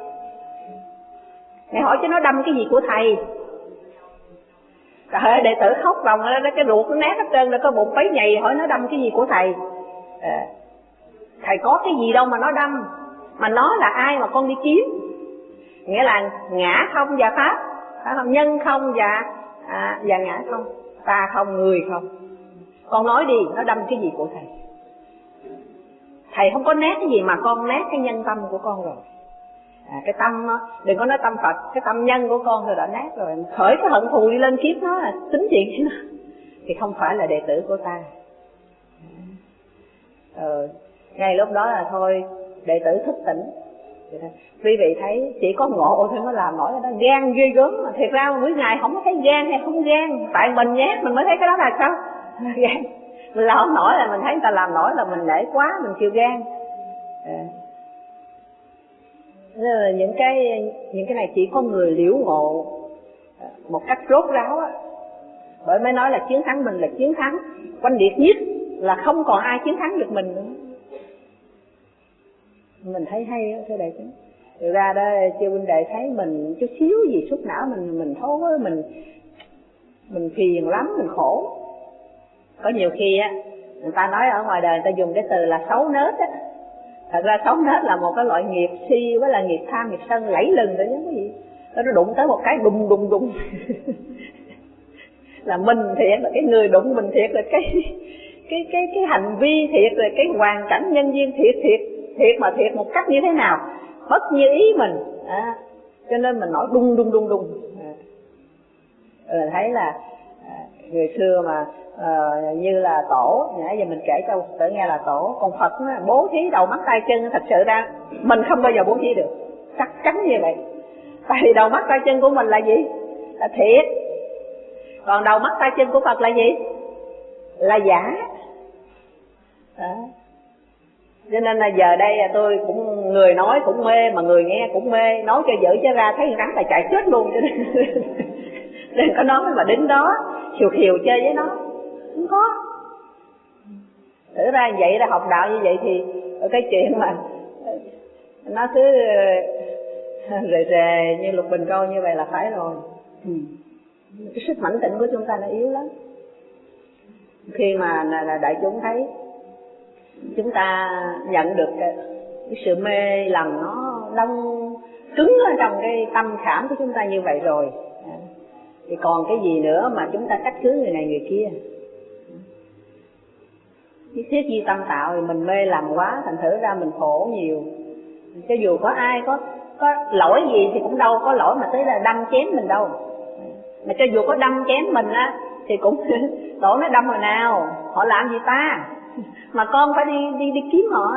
Ngài hỏi chứ nó đâm cái gì của thầy. Trời ơi, đệ tử khóc lòng đó, cái ruột nó nát hết trơn rồi, có bụng bấy nhầy, hỏi nó đâm cái gì của thầy. À, thầy có cái gì đâu mà nó đâm, mà nó là ai mà con đi kiếm. Nghĩa là ngã không và pháp, phải không? Nhân không và à, và ngã không, ta không, người không. Con nói đi, nó đâm cái gì của thầy. Thầy không có nát cái gì mà con nát cái nhân tâm của con rồi. À, cái tâm đó, đừng có nói tâm Phật, cái tâm nhân của con rồi đã nát rồi. Khởi cái hận thù đi lên kiếp nó là tính chuyện chứ nó, thì không phải là đệ tử của ta. Ờ, ngay lúc đó là thôi, đệ tử thức tỉnh. Quý vị thấy chỉ có ngộ thôi mới làm nổi, đó gan ghê gớm. Mà thiệt ra mỗi ngày không có thấy gan hay không gan, tại mình nhát mình mới thấy cái đó là sao gan. Mình làm không nổi là mình thấy người ta làm nổi là mình nể quá, mình kêu gan. À, nên là những cái những cái này chỉ có người liễu ngộ một cách rốt ráo á, bởi mới nói là chiến thắng mình là chiến thắng oanh liệt nhất, là không còn ai chiến thắng được mình nữa. Mình thấy hay đó thưa đại chúng. Thực ra đó chư huynh đệ thấy mình chút xíu gì xuất não mình mình thối, mình mình phiền lắm, mình khổ. Có nhiều khi á, người ta nói ở ngoài đời người ta dùng cái từ là xấu nết á. Thật ra xấu nết là một cái loại nghiệp si với là nghiệp tham, nghiệp sân lẫy lừng rồi chứ cái gì. Nó đụng tới một cái đùng đùng đùng là mình thiệt, là cái người đụng mình thiệt, là cái cái cái cái hành vi thiệt, rồi cái hoàn cảnh nhân duyên thiệt thiệt thiệt mà thiệt một cách như thế nào bất như ý mình. À, cho nên mình nói đùng đùng đùng đùng. À, rồi thấy là à, người xưa mà uh, như là tổ, nãy giờ mình kể cho tự nghe là tổ, còn Phật nó bố thí đầu mắt tay chân, thật sự ra mình không bao giờ bố thí được, chắc chắn như vậy. Tại vì đầu mắt tay chân của mình là gì? Là thiệt. Còn đầu mắt tay chân của Phật là gì? Là giả. Đó. Cho nên là giờ đây tôi cũng, người nói cũng mê mà người nghe cũng mê, nói cho dở cho ra thấy rắn là chạy chết luôn. Cho nên đừng có nói mà đến đó. khiều khiều chơi với nó, không có. Thử ra vậy ra học đạo như vậy thì cái chuyện mà nó cứ rề rề như Lục Bình Câu như vậy là phải rồi. Ừ. Cái sức mãnh tịnh của chúng ta nó yếu lắm. Khi mà là đại chúng thấy chúng ta nhận được cái, cái sự mê lầm nó đông cứng ở trong cái tâm khảm của chúng ta như vậy rồi, thì còn cái gì nữa mà chúng ta trách cứ người này người kia. Cái thiết di tâm tạo thì mình mê lầm quá, thành thử ra mình khổ nhiều. Cho dù có ai có có lỗi gì thì cũng đâu có lỗi mà tới là đâm chém mình đâu. Mà cho dù có đâm chém mình á thì cũng lỗi nó đâm hồi nào, họ làm gì ta, mà con phải đi đi đi kiếm họ.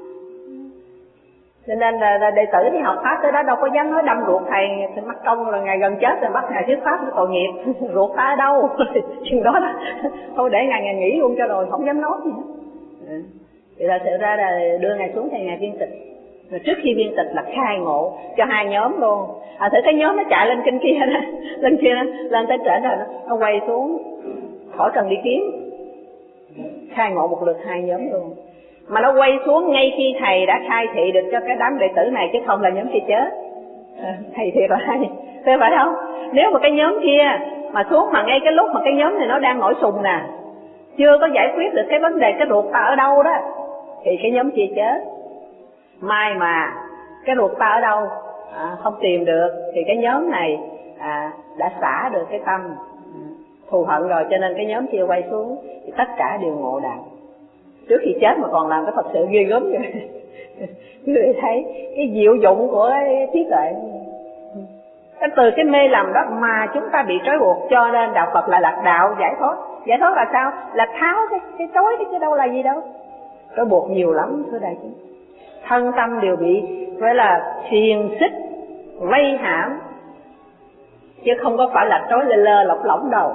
Cho nên là, là đệ tử thì học pháp tới đó đâu có dám nói đâm ruột thầy, thì mắc công là ngày gần chết rồi bắt ngài thuyết pháp nó tội nghiệp. Ruột ta ở đâu chừng đó là thôi để ngài ngài nghỉ luôn cho rồi, không dám nói gì hết. Thì là sự ra là đưa ngài xuống thầy ngài viên tịch. Rồi trước khi viên tịch là khai ngộ cho hai nhóm luôn. À thử cái nhóm nó chạy lên trên kia đó, lên kia đó, lên tới trển rồi nó, nó quay xuống khỏi cần đi kiếm, khai ngộ một lượt hai nhóm luôn. Mà nó quay xuống ngay khi thầy đã khai thị được cho cái đám đệ tử này, chứ không là nhóm kia chết. À, thầy thiệt là hay, thế phải không? Nếu mà cái nhóm kia mà xuống mà ngay cái lúc mà cái nhóm này nó đang nổi sùng nè, chưa có giải quyết được cái vấn đề cái ruột ta ở đâu đó, thì cái nhóm kia chết. Mai mà cái ruột ta ở đâu à, không tìm được thì cái nhóm này à, đã xả được cái tâm à, thù hận rồi, cho nên cái nhóm kia quay xuống thì tất cả đều ngộ đạo. Trước khi chết mà còn làm cái thật sự ghê gớm vậy. Quý vị thấy cái diệu dụng của cái trí tuệ. Cái từ cái mê lầm đó mà chúng ta bị trói buộc, cho nên đạo Phật là lạc đạo giải thoát. Giải thoát là sao? Là tháo cái cái trói cái chứ đâu là gì đâu. Trói buộc nhiều lắm thưa đại chúng. Thân tâm đều bị phải là xiềng xích, vây hãm, chứ không có phải là trói lơ lơ lỏng lỏng đâu.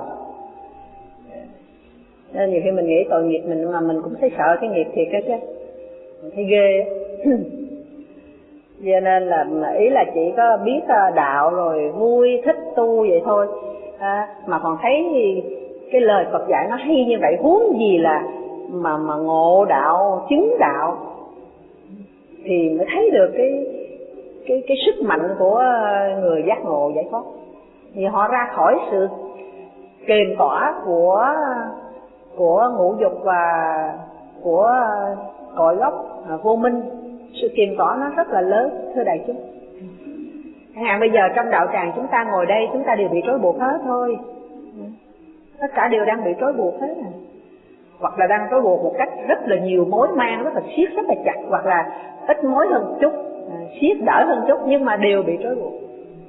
Nên nhiều khi mình nghĩ tội nghiệp mình mà mình cũng thấy sợ cái nghiệp thiệt chứ, mình thấy ghê. Cho nên là ý là chỉ có biết đạo rồi vui thích tu vậy thôi à, mà còn thấy cái lời Phật dạy nó hay như vậy, huống gì là mà mà ngộ đạo, chứng đạo, thì mới thấy được cái cái cái sức mạnh của người giác ngộ giải thoát. Thì họ ra khỏi sự kềm tỏa của của ngũ dục và của cội gốc vô minh. Sự kiềm tỏa nó rất là lớn thưa đại chúng. Chẳng hạn bây giờ trong đạo tràng chúng ta ngồi đây, chúng ta đều bị trói buộc hết thôi. Tất cả đều đang bị trói buộc hết à. Hoặc là đang trói buộc một cách rất là nhiều mối mang, rất là siết rất là chặt, hoặc là ít mối hơn chút, siết đỡ hơn chút, nhưng mà đều bị trói buộc.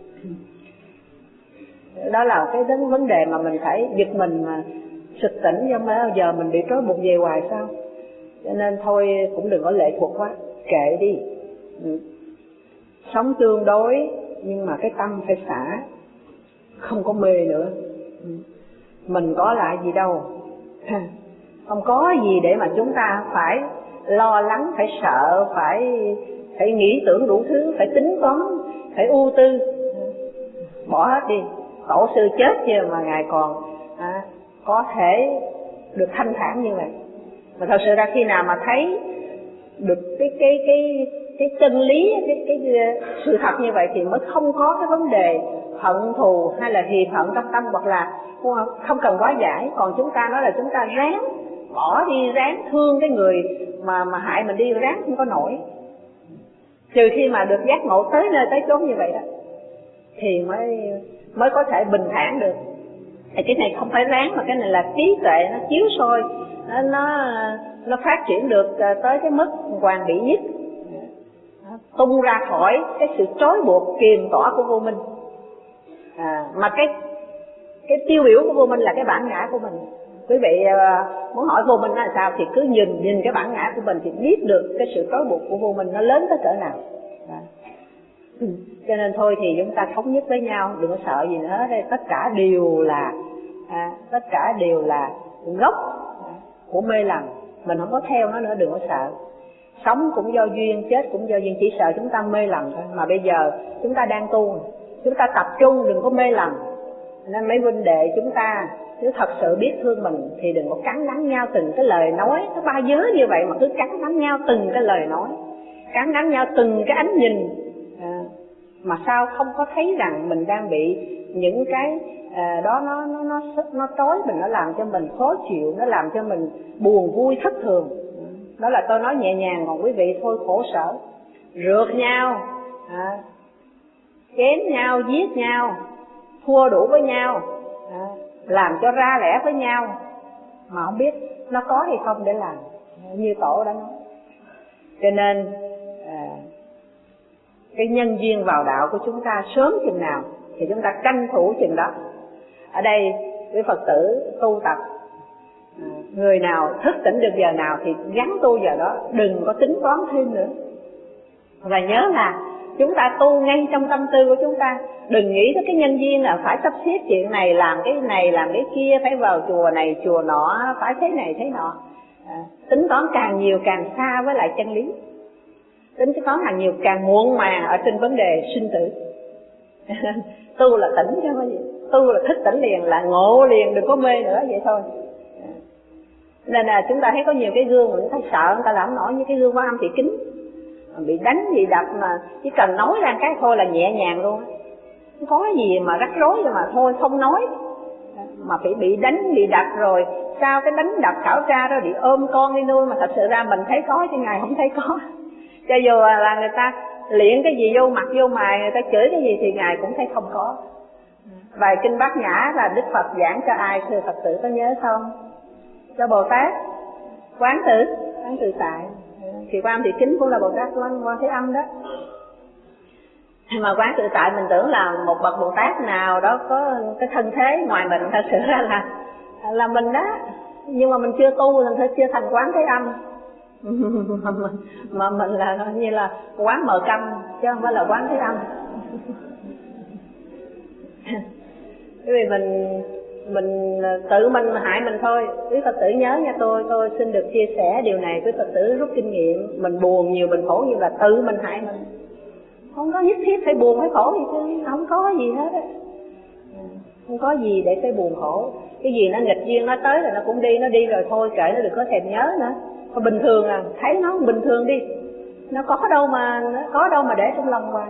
Đó là cái vấn đề mà mình phải giật mình mà sực tỉnh, nhưng mà giờ mình bị trói buộc về hoài sao. Cho nên thôi cũng đừng có lệ thuộc quá, kệ đi. Ừ. Sống tương đối nhưng mà cái tâm phải xả, không có mê nữa. Ừ. Mình có lại gì đâu, không có gì để mà chúng ta phải lo lắng, phải sợ, phải phải nghĩ tưởng đủ thứ, phải tính toán, phải ưu tư. Bỏ hết đi. Tổ sư chết chưa mà ngài còn à, có thể được thanh thản như vậy. Mà thật sự ra khi nào mà thấy được cái cái cái cái chân lý, cái cái sự thật như vậy thì mới không có cái vấn đề hận thù hay là hiềm hận trong tâm, hoặc là không cần quá giải. Còn chúng ta nói là chúng ta ráng bỏ đi, ráng thương cái người mà mà hại mình đi, ráng không có nổi. Trừ khi mà được giác ngộ tới nơi tới chốn như vậy đó thì mới mới có thể bình thản được. Thì cái này không phải ráng, mà cái này là trí tuệ nó chiếu soi, nó nó, nó phát triển được tới cái mức hoàn bị nhất, tung ra khỏi cái sự trói buộc kiềm tỏa của vô minh. À, mà cái cái tiêu biểu của vô minh là cái bản ngã của mình. Quý vị uh, muốn hỏi vô minh là sao thì cứ nhìn nhìn cái bản ngã của mình thì biết được cái sự trói buộc của vô minh nó lớn tới cỡ nào. À. Cho nên thôi thì chúng ta thống nhất với nhau, đừng có sợ gì nữa. Đây tất cả đều là à, tất cả đều là gốc của mê lầm, mình không có theo nó nữa, đừng có sợ. Sống cũng do duyên, chết cũng do duyên, chỉ sợ chúng ta mê lầm thôi. Mà bây giờ chúng ta đang tu, chúng ta tập trung đừng có mê lầm Nên mấy huynh đệ chúng ta nếu thật sự biết thương mình thì đừng có cắn đắng nhau từng cái lời nói, nó ba giới như vậy mà cứ cắn đắng nhau từng cái lời nói, cắn đắng nhau từng cái ánh nhìn, à, mà sao không có thấy rằng mình đang bị những cái à, đó nó nó nó nó trói mình, nó làm cho mình khó chịu, nó làm cho mình buồn vui thất thường. Đó là tôi nói nhẹ nhàng, còn quý vị thôi khổ sở, rượt nhau, à, chém nhau, giết nhau, thua đủ với nhau, à, làm cho ra lẽ với nhau mà không biết nó có hay không để làm, như Tổ đã nói. Cho nên à, cái nhân duyên vào đạo của chúng ta sớm chừng nào thì chúng ta tranh thủ chừng đó. Ở đây quý Phật tử tu tập, à, người nào thức tỉnh được giờ nào thì gắn tu giờ đó, đừng có tính toán thêm nữa. Và nhớ là chúng ta tu ngay trong tâm tư của chúng ta, đừng nghĩ tới cái nhân duyên là phải sắp xếp chuyện này, làm cái này, làm cái kia, phải vào chùa này, chùa nọ, phải thế này, thế nọ. À, tính toán càng nhiều càng xa với lại chân lý. Tính toán càng nhiều càng muộn màng ở trên vấn đề sinh tử. Tu là tỉnh chứ không có gì. Tu là thức tỉnh liền, là ngộ liền, đừng có mê nữa, vậy thôi. Nên là chúng ta thấy có nhiều cái gương mà người ta sợ, người ta làm nổi như cái gương Quan Âm Thị Kính, bị đánh, bị đập mà chỉ cần nói ra cái thôi là nhẹ nhàng luôn. Không có gì mà rắc rối rồi mà thôi không nói, mà phải bị đánh, bị đập rồi sao cái đánh đập khảo tra đó bị ôm con đi nuôi, mà thật sự ra mình thấy có chứ Ngài không thấy có. Cho dù là người ta luyện cái gì vô mặt vô mày, người ta chửi cái gì thì Ngài cũng thấy không có. Bài kinh Bát Nhã là Đức Phật giảng cho ai thưa Phật tử có nhớ không? Cho Bồ Tát Quán Tự, Quán Tự Tại. Thì Quan Âm Thị Kính cũng là Bồ Tát Quan, Quan Thế Âm đó. Mà Quán Tự Tại mình tưởng là một bậc Bồ Tát nào đó có cái thân thế ngoài mình, thật sự ra là là mình đó. Nhưng mà mình chưa tu, mình chưa thành Quán Thế Âm. mà, mình, mà mình là như là Quán Mờ Câm chứ không phải là Quán Thế Âm. Bởi vì mình mình tự mình hại mình thôi. Quý Phật tử nhớ nha, tôi tôi xin được chia sẻ điều này, quý Phật tử rút kinh nghiệm. Mình buồn nhiều, mình khổ nhiều là tự mình hại mình, không có nhất thiết phải buồn phải khổ gì chứ, không có gì hết á, không có gì để phải buồn khổ. Cái gì nó nghịch duyên nó tới rồi nó cũng đi, nó đi rồi thôi kệ nó, đừng có thèm nhớ nữa. Còn bình thường là thấy nó bình thường đi, nó có đâu mà nó có đâu mà để trong lòng hoài.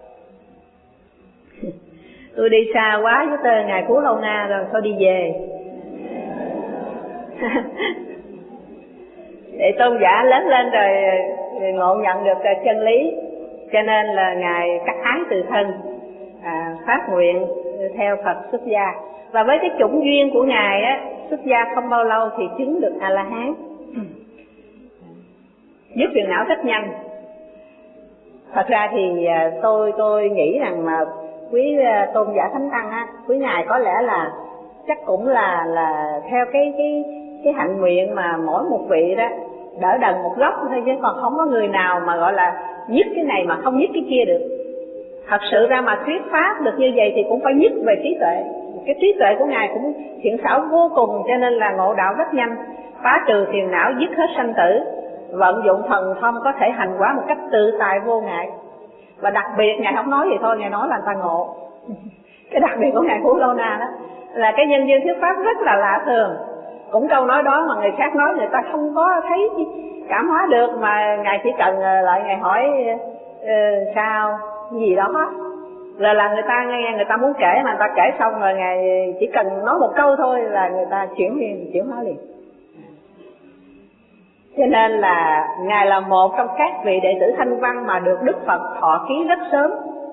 Tôi đi xa quá với tên Ngài Phú Lâu Na rồi, thôi đi về. Để tôn giả lớn lên rồi, rồi ngộ nhận được chân lý, cho nên là Ngài cắt ái từ thân, à, phát nguyện theo Phật xuất gia. Và với cái chủng duyên của Ngài á, xuất gia không bao lâu thì chứng được A-la-hán, dứt phiền não rất nhanh. Thật ra thì tôi tôi nghĩ rằng mà quý tôn giả Thánh Tăng á, quý Ngài có lẽ là chắc cũng là là theo cái cái cái hạnh nguyện mà mỗi một vị đó đỡ đần một góc thôi, chứ còn không có người nào mà gọi là nhất cái này mà không nhất cái kia được. Thật sự ra mà thuyết pháp được như vậy thì cũng phải nhất về trí tuệ. Cái trí tuệ của Ngài cũng thiện xảo vô cùng, cho nên là ngộ đạo rất nhanh, phá trừ phiền não, dứt hết sanh tử, vận dụng thần thông có thể hành hóa một cách tự tại vô ngại. Và đặc biệt Ngài không nói gì thôi, Ngài nói là người ta ngộ. Cái đặc biệt của Ngài Phú Lâu Na đó là cái nhân duyên thuyết pháp rất là lạ thường. Cũng câu nói đó mà người khác nói người ta không có thấy cảm hóa được, mà Ngài chỉ cần lại Ngài hỏi uh, sao gì đó, rồi là người ta nghe, người ta muốn kể mà người ta kể xong rồi Ngài chỉ cần nói một câu thôi là người ta chuyển liền, chuyển hóa liền. Cho nên là Ngài là một trong các vị đệ tử Thanh Văn mà được Đức Phật thọ ký rất sớm.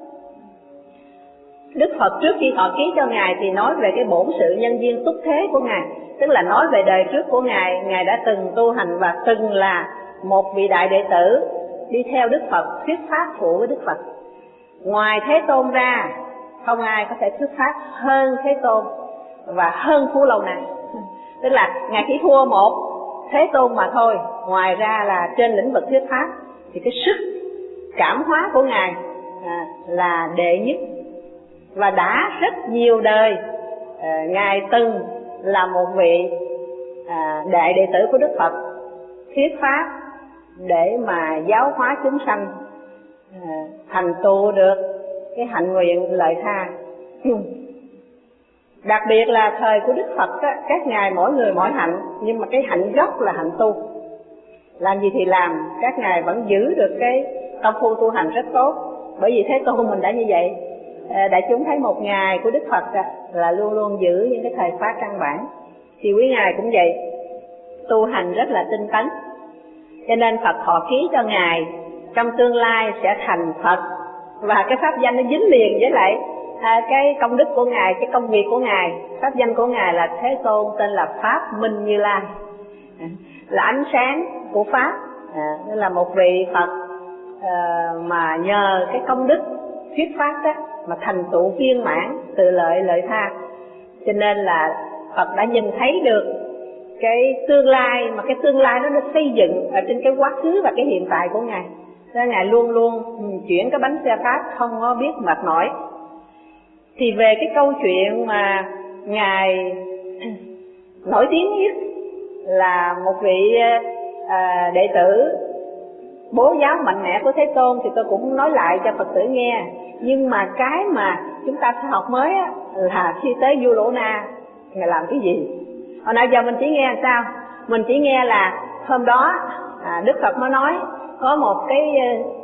Đức Phật trước khi thọ ký cho Ngài thì nói về cái bổn sự nhân duyên túc thế của Ngài, tức là nói về đời trước của Ngài. Ngài đã từng tu hành và từng là một vị đại đệ tử đi theo Đức Phật, thuyết pháp phụ với Đức Phật. Ngoài Thế Tôn ra không ai có thể thuyết pháp hơn Thế Tôn và hơn Phú Lâu Na. Tức là Ngài chỉ thua một Thế Tôn mà thôi. Ngoài ra là trên lĩnh vực thuyết pháp thì cái sức cảm hóa của Ngài à, là đệ nhất. Và đã rất nhiều đời à, Ngài từng là một vị à, đại đệ tử của Đức Phật, thuyết pháp để mà giáo hóa chúng sanh à, thành tựu được cái hạnh nguyện lợi tha. Đặc biệt là thời của Đức Phật á, các ngài mỗi người mỗi hạnh, nhưng mà cái hạnh gốc là hạnh tu. Làm gì thì làm, các ngài vẫn giữ được cái công phu tu hành rất tốt. Bởi vì Thế Tôn mình đã như vậy. À, đại chúng thấy một ngày của Đức Phật á, là luôn luôn giữ những cái thời pháp căn bản. Thì quý ngài cũng vậy, tu hành rất là tinh tấn. Cho nên Phật thọ ký cho ngài trong tương lai sẽ thành Phật, và cái pháp danh nó dính liền với lại à, cái công đức của ngài, cái công việc của ngài. Pháp danh của ngài là Thế Tôn, tên là Pháp Minh Như Lai, à, là ánh sáng của pháp. À, đó là một vị Phật à, mà nhờ cái công đức thuyết pháp đó mà thành tựu viên mãn, tự lợi lợi tha. Cho nên là Phật đã nhìn thấy được cái tương lai, mà cái tương lai đó nó xây dựng ở trên cái quá khứ và cái hiện tại của ngài. Nên ngài luôn luôn chuyển cái bánh xe pháp, không có biết mệt mỏi. Thì về cái câu chuyện mà ngài nổi tiếng nhất là một vị à, đệ tử bố giáo mạnh mẽ của Thế Tôn, thì tôi cũng nói lại cho Phật tử nghe. Nhưng mà cái mà chúng ta sẽ học mới á, là khi tới Vua Lỗ Na ngài làm cái gì. Hồi nãy giờ mình chỉ nghe làm sao, mình chỉ nghe là hôm đó à, Đức Phật mới nói có một cái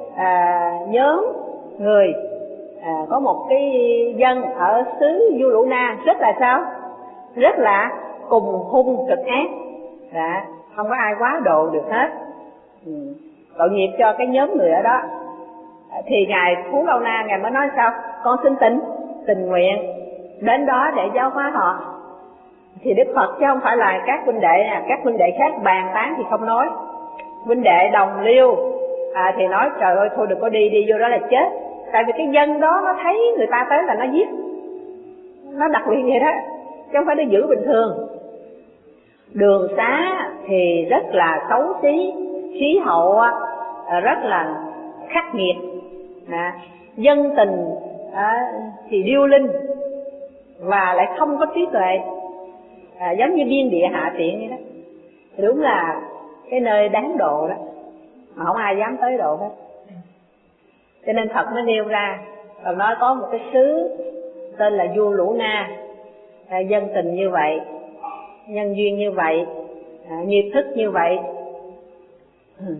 à, nhóm người, à, có một cái dân ở xứ Vua Lỗ Na rất là sao, rất là cùng hung cực ác, dạ, không có ai quá độ được hết, ừ, tội nghiệp cho cái nhóm người ở đó. À, thì ngài Phú Lâu Na ngài mới nói sao, con xin tình tình nguyện đến đó để giáo hóa họ. Thì Đức Phật chứ không phải là các huynh đệ, các huynh đệ khác bàn tán thì không nói. Huynh đệ đồng liêu à, thì nói trời ơi thôi đừng có đi, đi vô đó là chết. Tại vì cái dân đó nó thấy người ta tới là nó giết, nó đặc biệt vậy đó, chứ không phải nó giữ bình thường. Đường xá thì rất là xấu xí, khí hậu rất là khắc nghiệt, à, dân tình à, thì điêu linh và lại không có trí tuệ, à, giống như biên địa hạ tiện vậy đó. Thì đúng là cái nơi đáng độ đó, mà không ai dám tới độ hết. Cho nên Phật mới nêu ra, Phật nói có một cái xứ tên là Vua Lỗ Na, à, dân tình như vậy, nhân duyên như vậy, à, nghiệp thức như vậy. Ừ.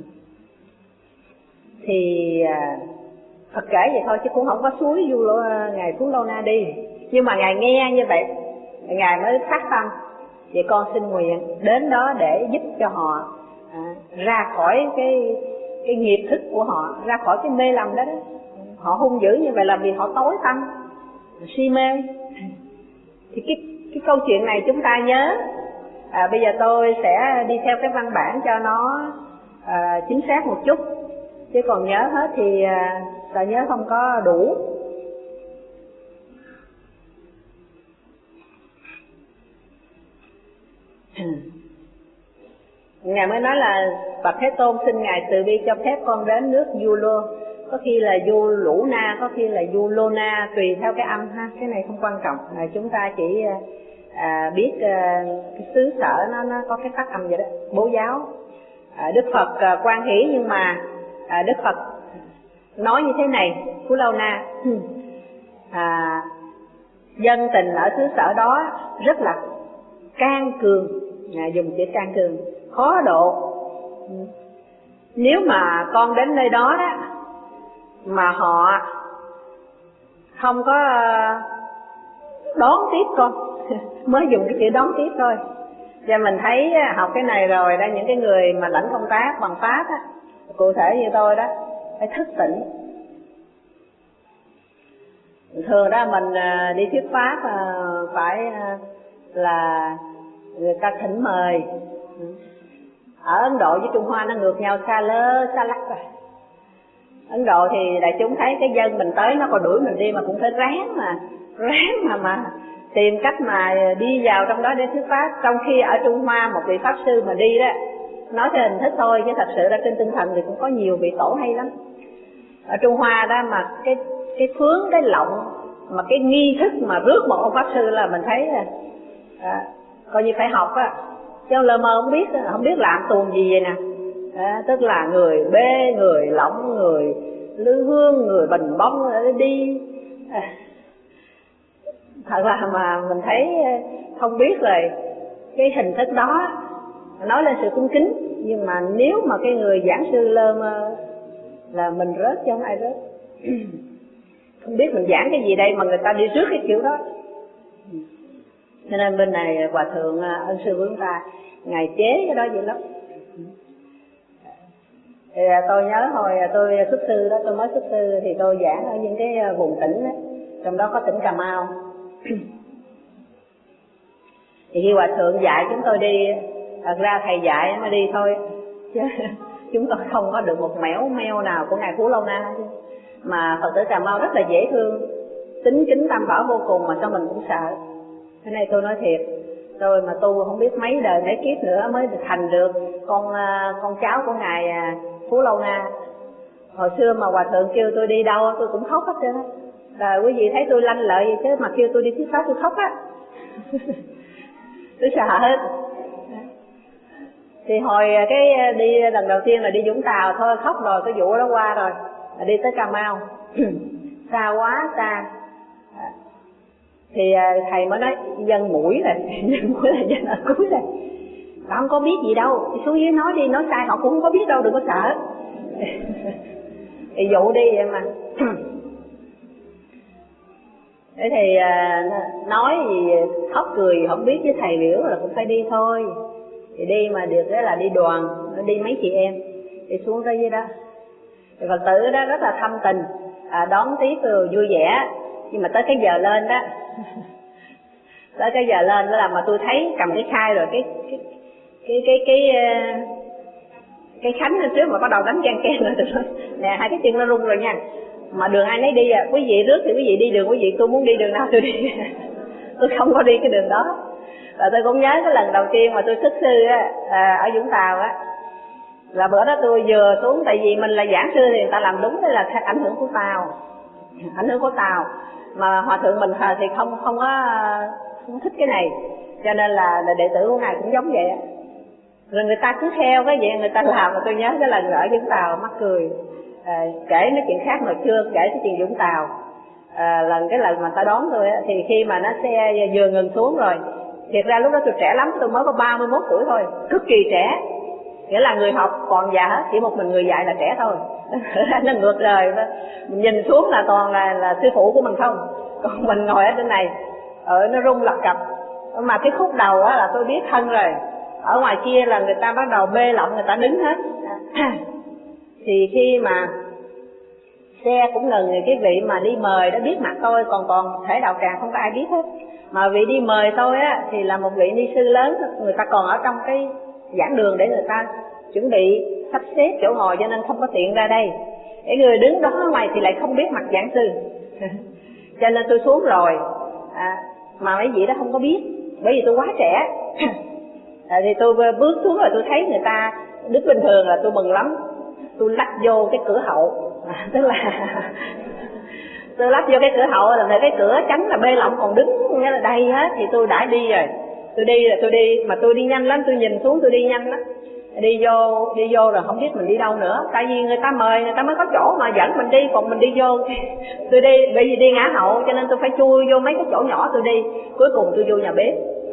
Thì à, Phật kể vậy thôi chứ cũng không có suối Vua Lỗ, ngài Phú Lâu Na đi. Nhưng mà ngài nghe như vậy, ngài mới phát tâm, vậy con xin nguyện đến đó để giúp cho họ à, ra khỏi cái cái nghiệp thức của họ, ra khỏi cái mê lầm đó đó. Họ hung dữ như vậy là vì họ tối tâm, si mê. Thì cái cái câu chuyện này chúng ta nhớ. À, bây giờ tôi sẽ đi theo cái văn bản cho nó à, chính xác một chút, chứ còn nhớ hết thì à, ta nhớ không có đủ. Ngài mới nói là Phật Thế Tôn xin ngài từ bi cho phép con đến nước Vua Lô, có khi là Vua Lỗ Na, có khi là Vua Lô Na, tùy theo cái âm ha, cái này không quan trọng. À, chúng ta chỉ à, biết à, cái xứ sở nó nó có cái phát âm vậy đó, bố giáo. À, Đức Phật à, quan hỷ, nhưng mà à, Đức Phật nói như thế này, Phú Lâu Na, à, dân tình ở xứ sở đó rất là can cường, à, dùng chữ can cường, khó độ. Nếu mà con đến nơi đó đó mà họ không có đón tiếp con, mới dùng cái chữ đón tiếp thôi. Và mình thấy học cái này rồi đó, những cái người mà lãnh công tác bằng pháp á, cụ thể như tôi đó, phải thức tỉnh. Thường đó mình đi thuyết pháp phải là người ta thỉnh mời. Ở Ấn Độ với Trung Hoa nó ngược nhau xa lơ xa lắc rồi. Ấn Độ thì đại chúng thấy cái dân mình tới nó còn đuổi mình đi mà cũng phải ráng mà ráng mà mà tìm cách mà đi vào trong đó để thuyết pháp. Trong khi ở Trung Hoa một vị pháp sư mà đi đó nói theo hình thức thôi, chứ thật sự ra trên tinh thần thì cũng có nhiều vị tổ hay lắm. Ở Trung Hoa đó mà cái cái phướng, cái lọng, mà cái nghi thức mà rước một ông pháp sư là mình thấy là à, coi như phải học á, chứ lơ mơ không biết, không biết làm tuồng gì vậy nè. À, tức là người bê, người lỏng, người lư hương, người bình bông đi à, Thật là mà mình thấy không biết rồi, cái hình thức đó nói lên sự cung kính, nhưng mà nếu mà cái người giảng sư lơ mơ là mình rớt chứ không ai rớt. Không biết mình giảng cái gì đây mà người ta đi trước cái kiểu đó. Cho nên bên này Hòa Thượng ân sư của chúng ta Ngài chế cái đó vậy lắm. Thì tôi nhớ hồi tôi xuất sư đó, tôi mới xuất sư thì tôi giảng ở những cái vùng tỉnh đó, trong đó có tỉnh Cà Mau. Thì khi Hòa Thượng dạy chúng tôi đi, thật ra thầy dạy mới đi thôi, chứ chúng tôi không có được một mẻo meo nào của Ngài Phú Lâu Na. Mà Phật tử Cà Mau rất là dễ thương, tính kính tam bảo vô cùng, mà sao mình cũng sợ. Thế này tôi nói thiệt, tôi mà tu không biết mấy đời mấy kiếp nữa mới thành được con con cháu của Ngài Phú Lâu Na. Hồi xưa mà Hòa Thượng kêu tôi đi đâu tôi cũng khóc hết trơn á. Rồi quý vị thấy tôi lanh lợi vậy chứ mà kêu tôi đi thuyết pháp tôi khóc á. Tôi sợ hết. Thì hồi cái đi lần đầu tiên là đi Vũng Tàu thôi, khóc rồi cái vụ đó qua rồi, đi tới Cà Mau. Xa quá xa. Thì thầy mới nói dân mũi rồi, dân mũi là dân ở cuối rồi, tao không có biết gì đâu, đi xuống dưới nói đi, nói sai họ cũng không có biết đâu, đừng có sợ. Thì dụ đi vậy mà. Thế thì nói gì khóc cười không biết, với thầy biểu là cũng phải đi thôi. Thì đi mà được đó là đi đoàn, đi mấy chị em, đi xuống tới dưới đó. Thì Phật tử đó rất là thâm tình, à, đón tiếp rồi vui vẻ. Nhưng mà tới cái giờ lên đó, tới cái giờ lên đó là mà tôi thấy cầm cái khai rồi cái cái cái cái cái cái, cái khánh lên trước mà bắt đầu đánh can ken rồi, nè hai cái chân nó rung rồi nha. Mà đường ai nấy đi à, quý vị rước thì quý vị đi đường quý vị, tôi muốn đi đường nào tôi đi. Tôi không có đi cái đường đó. Và tôi cũng nhớ cái lần đầu tiên mà tôi xuất sư á, à, ở Vũng Tàu á, là bữa đó tôi vừa xuống, tại vì mình là giảng sư thì người ta làm đúng, thế là theo ảnh hưởng của Tàu, ảnh hưởng của Tàu. Mà Hòa Thượng mình thì không không có không thích cái này, cho nên là, là đệ tử của Ngài cũng giống vậy. Rồi người ta cứ theo cái vậy người ta làm. Mà tôi nhớ cái lần ở Vũng Tàu mắc cười, à, kể nói chuyện khác mà chưa kể cái chuyện Vũng Tàu. À, lần cái lần mà ta đón tôi á, thì khi mà nó xe vừa ngừng xuống rồi, thiệt ra lúc đó tôi trẻ lắm, tôi mới có ba mươi mốt tuổi thôi, cực kỳ trẻ, nghĩa là người học còn già hết, chỉ một mình người dạy là trẻ thôi. Nó ngược đời, mình nhìn xuống là toàn là, là sư phụ của mình không, còn mình ngồi ở trên này, ở nó rung lập cập. Mà cái khúc đầu á là tôi biết thân rồi, ở ngoài kia là người ta bắt đầu bê lọng, người ta đứng hết. Thì khi mà xe cũng ngừng, thì cái vị mà đi mời đã biết mặt tôi, còn còn thể đạo tràng không có ai biết hết. Mà vị đi mời tôi á thì là một vị ni sư lớn, người ta còn ở trong cái giảng đường để người ta chuẩn bị sắp xếp chỗ ngồi, cho nên không có tiện ra đây. Cái người đứng đó ở ngoài thì lại không biết mặt giảng sư. Cho nên tôi xuống rồi, à, mà mấy vị đó không có biết, bởi vì tôi quá trẻ. À, thì tôi bước xuống rồi tôi thấy người ta đứng bình thường là tôi mừng lắm. Tôi lách vô cái cửa hậu, à, tức là tôi lách vô cái cửa hậu là cái cửa tránh là bê lọng còn đứng nghĩa là đầy hết. Thì tôi đã đi rồi, tôi đi rồi tôi đi, mà tôi đi nhanh lắm, tôi nhìn xuống tôi đi nhanh lắm. Đi vô, đi vô rồi không biết mình đi đâu nữa, tại vì người ta mời người ta mới có chỗ mà dẫn mình đi, còn mình đi vô tôi đi, bởi vì đi ngã hậu cho nên tôi phải chui vô mấy cái chỗ nhỏ tôi đi. Cuối cùng tôi vô nhà bếp.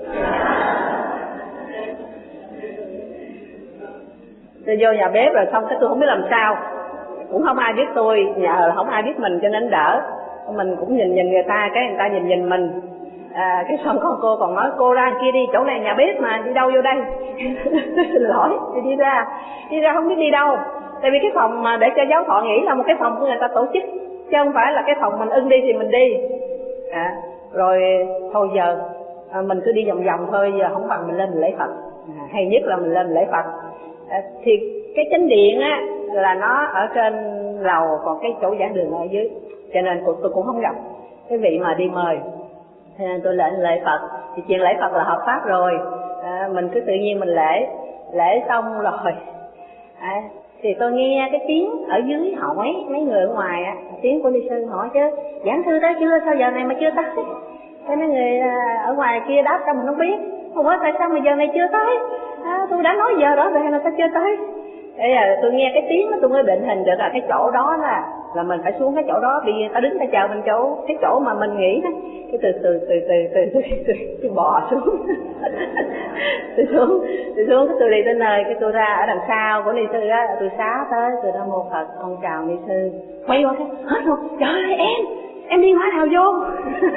Tôi vô nhà bếp rồi xong cái tôi không biết làm sao, cũng không ai biết tôi, nhờ không ai biết mình cho nên đỡ. Mình cũng nhìn nhìn người ta, cái người ta nhìn nhìn mình. À, cái xong con cô còn nói cô ra kia đi, chỗ này nhà bếp mà, đi đâu vô đây. Xin lỗi, thì đi ra, đi ra không biết đi đâu. Tại vì cái phòng mà để cho giáo thọ nghỉ là một cái phòng của người ta tổ chức, chứ không phải là cái phòng mình ưng đi thì mình đi. À, rồi thôi giờ à, mình cứ đi vòng vòng thôi, giờ không bằng mình lên mình lễ Phật. À, hay nhất là mình lên mình lễ Phật. À, thì cái chánh điện á là nó ở trên lầu, còn cái chỗ giảng đường ở dưới, cho nên tôi, tôi cũng không gặp cái vị mà đi mời. Thế nên tôi lệnh lễ Phật, thì chuyện lễ Phật là hợp pháp rồi, à, mình cứ tự nhiên mình lễ, lễ xong rồi, à, thì tôi nghe cái tiếng ở dưới hỏi mấy người ở ngoài á, tiếng của ni sư hỏi chứ giảng sư tới chưa, sao giờ này mà chưa tới? Cái mấy người ở ngoài kia đáp sao mình không biết, không biết tại sao mà giờ này chưa tới, à, tôi đã nói giờ đó rồi mà sao chưa tới? Thế là tôi nghe cái tiếng đó tôi mới định hình được là cái chỗ đó là là mình phải xuống cái chỗ đó, vì ta đứng ta chờ mình chỗ cái chỗ mà mình nghĩ đó, cái từ từ từ từ từ từ từ tôi bò xuống tôi xuống tôi xuống cái tôi đi tới nơi, cái tôi ra ở đằng sau của ni sư á, tôi xá tới, tôi Nam Mô Phật, con chào ni sư, quay qua cái hết rồi, trời ơi em em đi hóa nào vô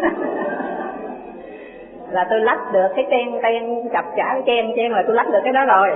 là tôi lách được cái ten ten chập chả cái ken chen là tôi lách được cái đó rồi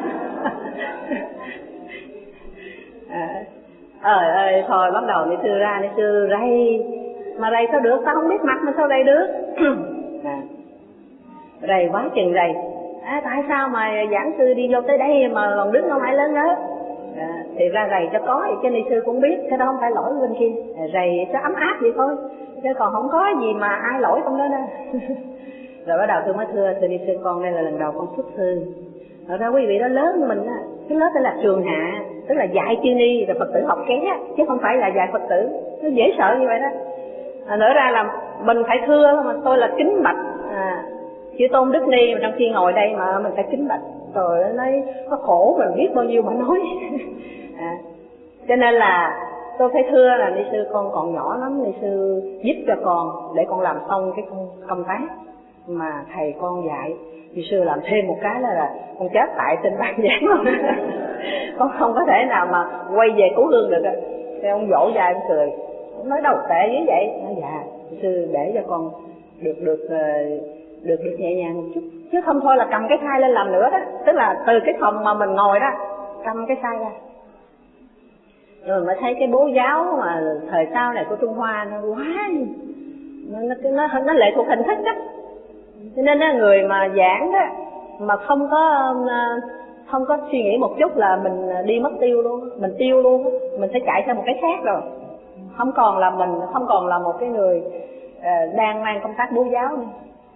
à, trời ơi thôi bắt đầu ni sư ra, ni sư rầy mà rầy sao được, tao không biết mặt mà sao rầy được à, rầy quá chừng rầy à, tại sao mà giảng sư đi vô tới đây mà còn đứng không ai lớn hết à, thì ra rầy cho có vậy chứ ni sư cũng biết cái đó không phải lỗi bên kia, rầy cho ấm áp vậy thôi chứ còn không có gì mà ai lỗi trong đó đâu rồi bắt đầu tôi mới thưa thưa ni sư, con đây là lần đầu con xuất thư. Thật ra quý vị đó lớn hơn mình á, cái lớp đó là trường hạ, tức là dạy chư ni rồi Phật tử học ké, chứ không phải là dạy Phật tử. Nó dễ sợ như vậy đó. À, nữa ra là mình phải thưa mà tôi là kính bạch à, chư Tôn Đức Ni mà trong khi ngồi đây mà mình phải kính bạch. Rồi nó nói có khổ mình biết bao nhiêu mà nói. à, cho nên là tôi phải thưa là ni sư con còn nhỏ lắm, ni sư giúp cho con để con làm xong cái công, công tác mà thầy con dạy. Thì sư làm thêm một cái là, là con chết tại trên ban giảng luôn con không có thể nào mà quay về cứu lương được. Thì ông vỗ vai ông cười, ông nói đâu tệ như vậy. Nói dạ sư để cho con được được được được nhẹ nhàng một chút, chứ không thôi là cầm cái khai lên làm nữa đó. Tức là từ cái phòng mà mình ngồi đó cầm cái khai ra, rồi mới thấy cái bố giáo mà thời sau này của Trung Hoa nó quá nó nó nó, nó lệ thuộc hình thức đó. Cho nên đó, người mà giảng đó mà không có không có suy nghĩ một chút là mình đi mất tiêu luôn, mình tiêu luôn, mình sẽ chạy sang một cái khác rồi, không còn là mình, không còn là một cái người đang mang công tác bố giáo nữa.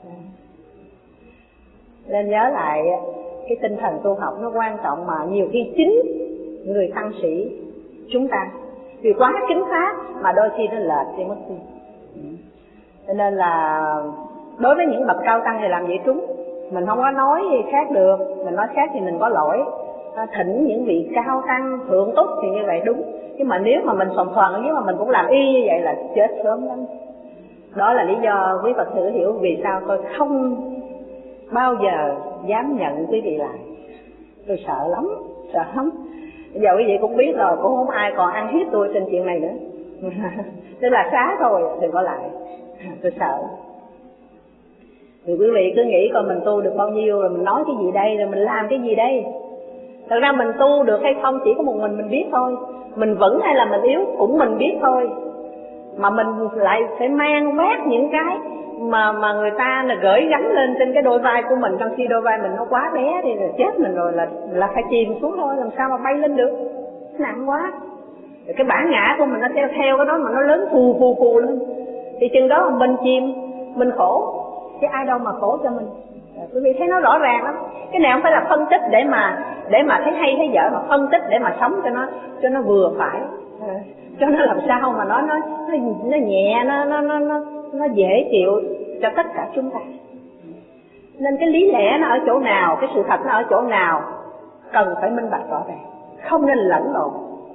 Nên nhớ lại cái tinh thần tu học nó quan trọng, mà nhiều khi chính người tăng sĩ chúng ta vì quá kính pháp mà đôi khi nó lệch đi mất tiêu. Cho nên là đối với những bậc cao tăng thì làm vậy trúng, mình không có nói gì khác được, mình nói khác thì mình có lỗi. Thỉnh những vị cao tăng thượng túc thì như vậy đúng, nhưng mà nếu mà mình sòng thoàn ở dưới mà mình cũng làm y như vậy là chết sớm lắm. Đó là lý do quý Phật tử hiểu vì sao tôi không bao giờ dám nhận quý vị lại. Tôi sợ lắm, sợ lắm. Bây giờ quý vị cũng biết rồi, cũng không ai còn ăn hiếp tôi trên chuyện này nữa. Tức là xá thôi, đừng có lại. Tôi sợ. Thì quý vị cứ nghĩ coi mình tu được bao nhiêu, rồi mình nói cái gì đây, rồi mình làm cái gì đây. Thật ra mình tu được hay không chỉ có một mình mình biết thôi. Mình vững hay là mình yếu cũng mình biết thôi. Mà mình lại phải mang vác những cái mà mà người ta là gửi gắm lên trên cái đôi vai của mình, trong khi đôi vai mình nó quá bé thì là chết mình rồi, là là phải chìm xuống thôi, làm sao mà bay lên được, nặng quá. Rồi cái bản ngã của mình nó theo theo cái đó mà nó lớn phù phù phù lên, thì chừng đó mà mình chìm, mình khổ, chứ ai đâu mà khổ cho mình. Quý vị thấy nó rõ ràng lắm. Cái này không phải là phân tích để mà để mà thấy hay thấy dở, mà phân tích để mà sống cho nó cho nó vừa phải, cho nó làm sao mà nó nó nó, nó nhẹ, nó nó nó nó nó dễ chịu cho tất cả chúng ta. Nên cái lý lẽ nó ở chỗ nào, cái sự thật nó ở chỗ nào, cần phải minh bạch rõ ràng, không nên lẫn lộn.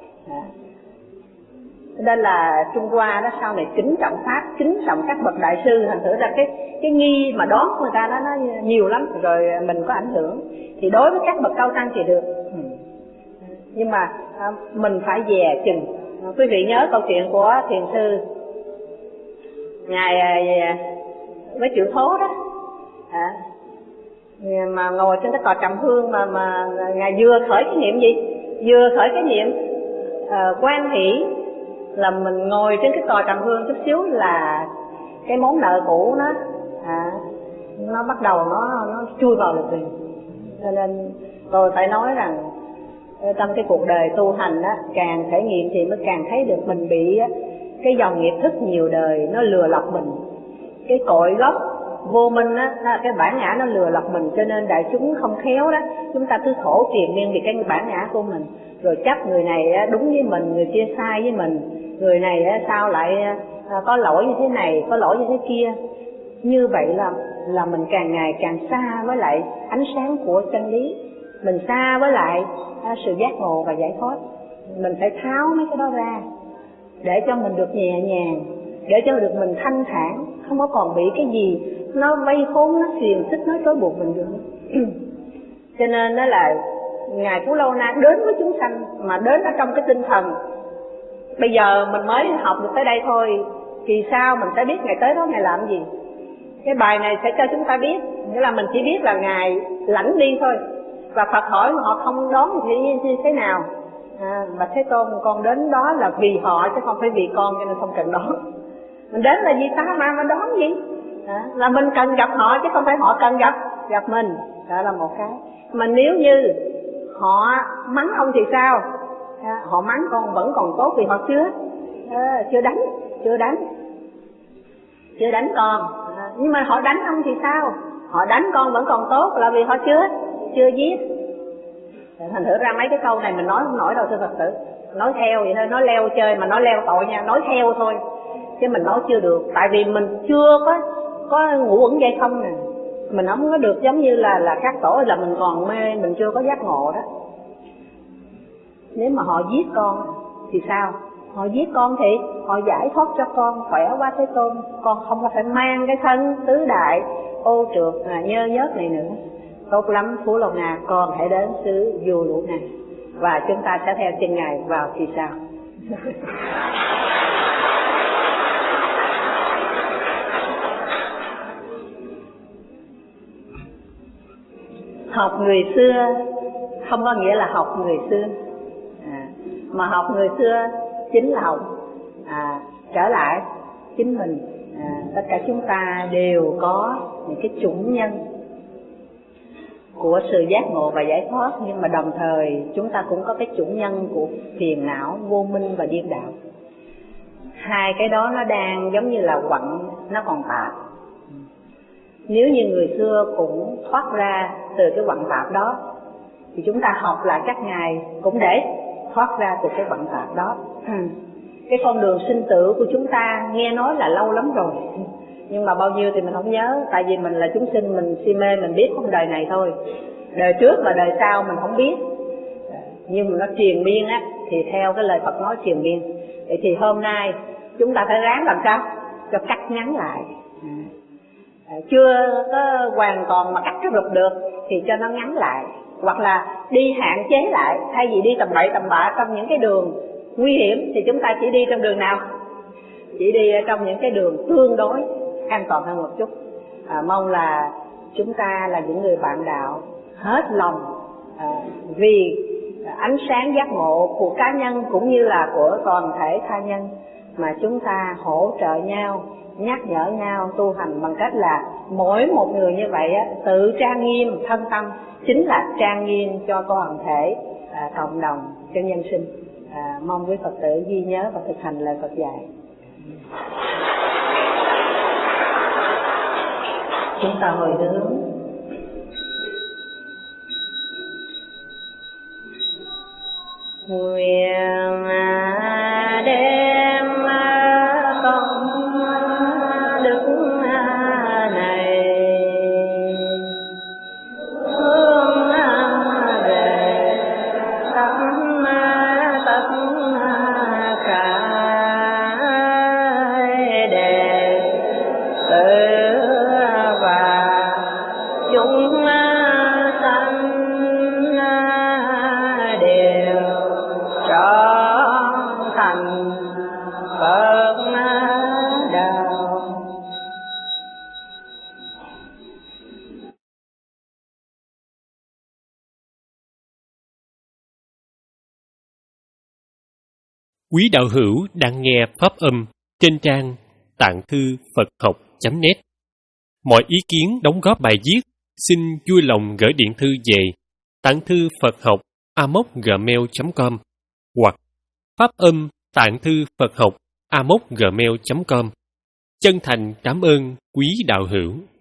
Nên là Trung Hoa đó sau này kính trọng pháp, kính trọng các bậc đại sư, thành thử ra cái cái nghi mà đón người ta đó nó nhiều lắm, rồi mình có ảnh hưởng. Thì đối với các bậc cao tăng thì được, nhưng mà à, mình phải dè chừng. À, quý vị nhớ câu chuyện của thiền sư ngài à, với Triệu Thố đó, à, mà ngồi trên cái tòa trầm hương mà mà ngài vừa khởi cái niệm gì, vừa khởi cái niệm à, quan hỷ, là mình ngồi trên cái tòa trầm hương chút xíu là cái món nợ cũ nó à, nó bắt đầu nó nó chui vào được liền. Cho nên tôi phải nói rằng trong cái cuộc đời tu hành á, càng trải nghiệm thì mới càng thấy được mình bị á, cái dòng nghiệp thức nhiều đời nó lừa lọc mình, cái cội gốc vô minh á, cái bản ngã nó lừa lọc mình. Cho nên đại chúng không khéo đó, chúng ta cứ khổ triền miên vì cái bản ngã của mình, rồi chấp người này á, đúng với mình, người kia sai với mình, người này á, sao lại à, có lỗi như thế này, có lỗi như thế kia. Như vậy là là mình càng ngày càng xa với lại ánh sáng của chân lý, mình xa với lại à, sự giác ngộ và giải thoát. Mình phải tháo mấy cái đó ra, để cho mình được nhẹ nhàng, để cho được mình thanh thản, không có còn bị cái gì nó vây khốn, nó xiềng xích, nó trói buộc mình được. Cho nên đó là Ngài Phú Lâu Na đến với chúng sanh mà đến ở trong cái tinh thần bây giờ mình mới học được tới đây thôi, kỳ sau mình sẽ biết Ngài tới đó Ngài làm gì. Cái bài này sẽ cho chúng ta biết, nghĩa là mình chỉ biết là Ngài lãnh đi thôi, và Phật hỏi họ không đón thì như thế nào. À, và Thế Tôn con đến đó là vì họ chứ không phải vì con, cho nên không cần đón. Mình đến là vì ta mà mà đón gì? À, là mình cần gặp họ chứ không phải họ cần gặp gặp mình. Đó là một cái. Mà nếu như họ mắng ông thì sao? À, họ mắng con vẫn còn tốt vì họ chưa à, chưa đánh, chưa đánh, chưa đánh con. À, nhưng mà họ đánh ông thì sao? Họ đánh con vẫn còn tốt là vì họ chưa chưa giết. Thành thử ra mấy cái câu này mình nói không nổi đâu thưa Phật tử. Nói theo vậy thôi, nói leo chơi mà nói leo tội nha, nói theo thôi. Chứ mình nói chưa được, tại vì mình chưa có có ngũ uẩn dây không nè. Mình không có được giống như là là các tổ là mình còn mê, mình chưa có giác ngộ đó. Nếu mà họ giết con thì sao? Họ giết con thì họ giải thoát cho con khỏe quá Thế Tôn. Con không có phải mang cái thân tứ đại ô trượt à, nhơ nhớt này nữa. Tốt lắm Phú Lâu Na, con hãy đến xứ Vua Lũ Na và chúng ta sẽ theo chân Ngài vào thì sao. Học người xưa không có nghĩa là học người xưa, à, mà học người xưa chính là học à, trở lại chính mình. À, tất cả chúng ta đều có những cái chủng nhân của sự giác ngộ và giải thoát, nhưng mà đồng thời chúng ta cũng có cái chủng nhân của phiền não, vô minh và điên đạo. Hai cái đó nó đang giống như là quặng, nó còn tạp. Nếu như người xưa cũng thoát ra từ cái quặng tạp đó thì chúng ta học lại các ngài cũng để thoát ra từ cái quặng tạp đó. Cái con đường sinh tử của chúng ta nghe nói là lâu lắm rồi, nhưng mà bao nhiêu thì mình không nhớ. Tại vì mình là chúng sinh, mình si mê, mình biết không đời này thôi. Đời trước và đời sau mình không biết. Nhưng mà nó triền miên á, thì theo cái lời Phật nói triền miên. Vậy thì hôm nay chúng ta phải ráng làm sao cho cắt ngắn lại. À, chưa có hoàn toàn mà cắt cái rụp được thì cho nó ngắn lại, hoặc là đi hạn chế lại. Thay vì đi tầm bậy tầm bạ trong những cái đường nguy hiểm thì chúng ta chỉ đi trong đường nào? Chỉ đi trong những cái đường tương đối an toàn hơn một chút. À, mong là chúng ta là những người bạn đạo hết lòng à, vì ánh sáng giác ngộ của cá nhân cũng như là của toàn thể tha nhân, mà chúng ta hỗ trợ nhau, nhắc nhở nhau tu hành bằng cách là mỗi một người như vậy á, tự trang nghiêm thân tâm, chính là trang nghiêm cho toàn thể à, cộng đồng, cho nhân sinh. À, mong quý Phật tử ghi nhớ và thực hành lời Phật dạy. Chúng ta hồi hướng. Nguyện đem công đức này hướng về tất tất cả đệ tử và chúng sanh đều trở thành Phật đạo. Quý đạo hữu đang nghe pháp âm trên trang tạng thư Phật học chấm net. Mọi ý kiến đóng góp bài viết xin vui lòng gửi điện thư về tạng thư Phật học a mốc gmail chấm com hoặc pháp âm tạng thư Phật học a mốc gmail chấm com. Chân thành cảm ơn quý đạo hữu.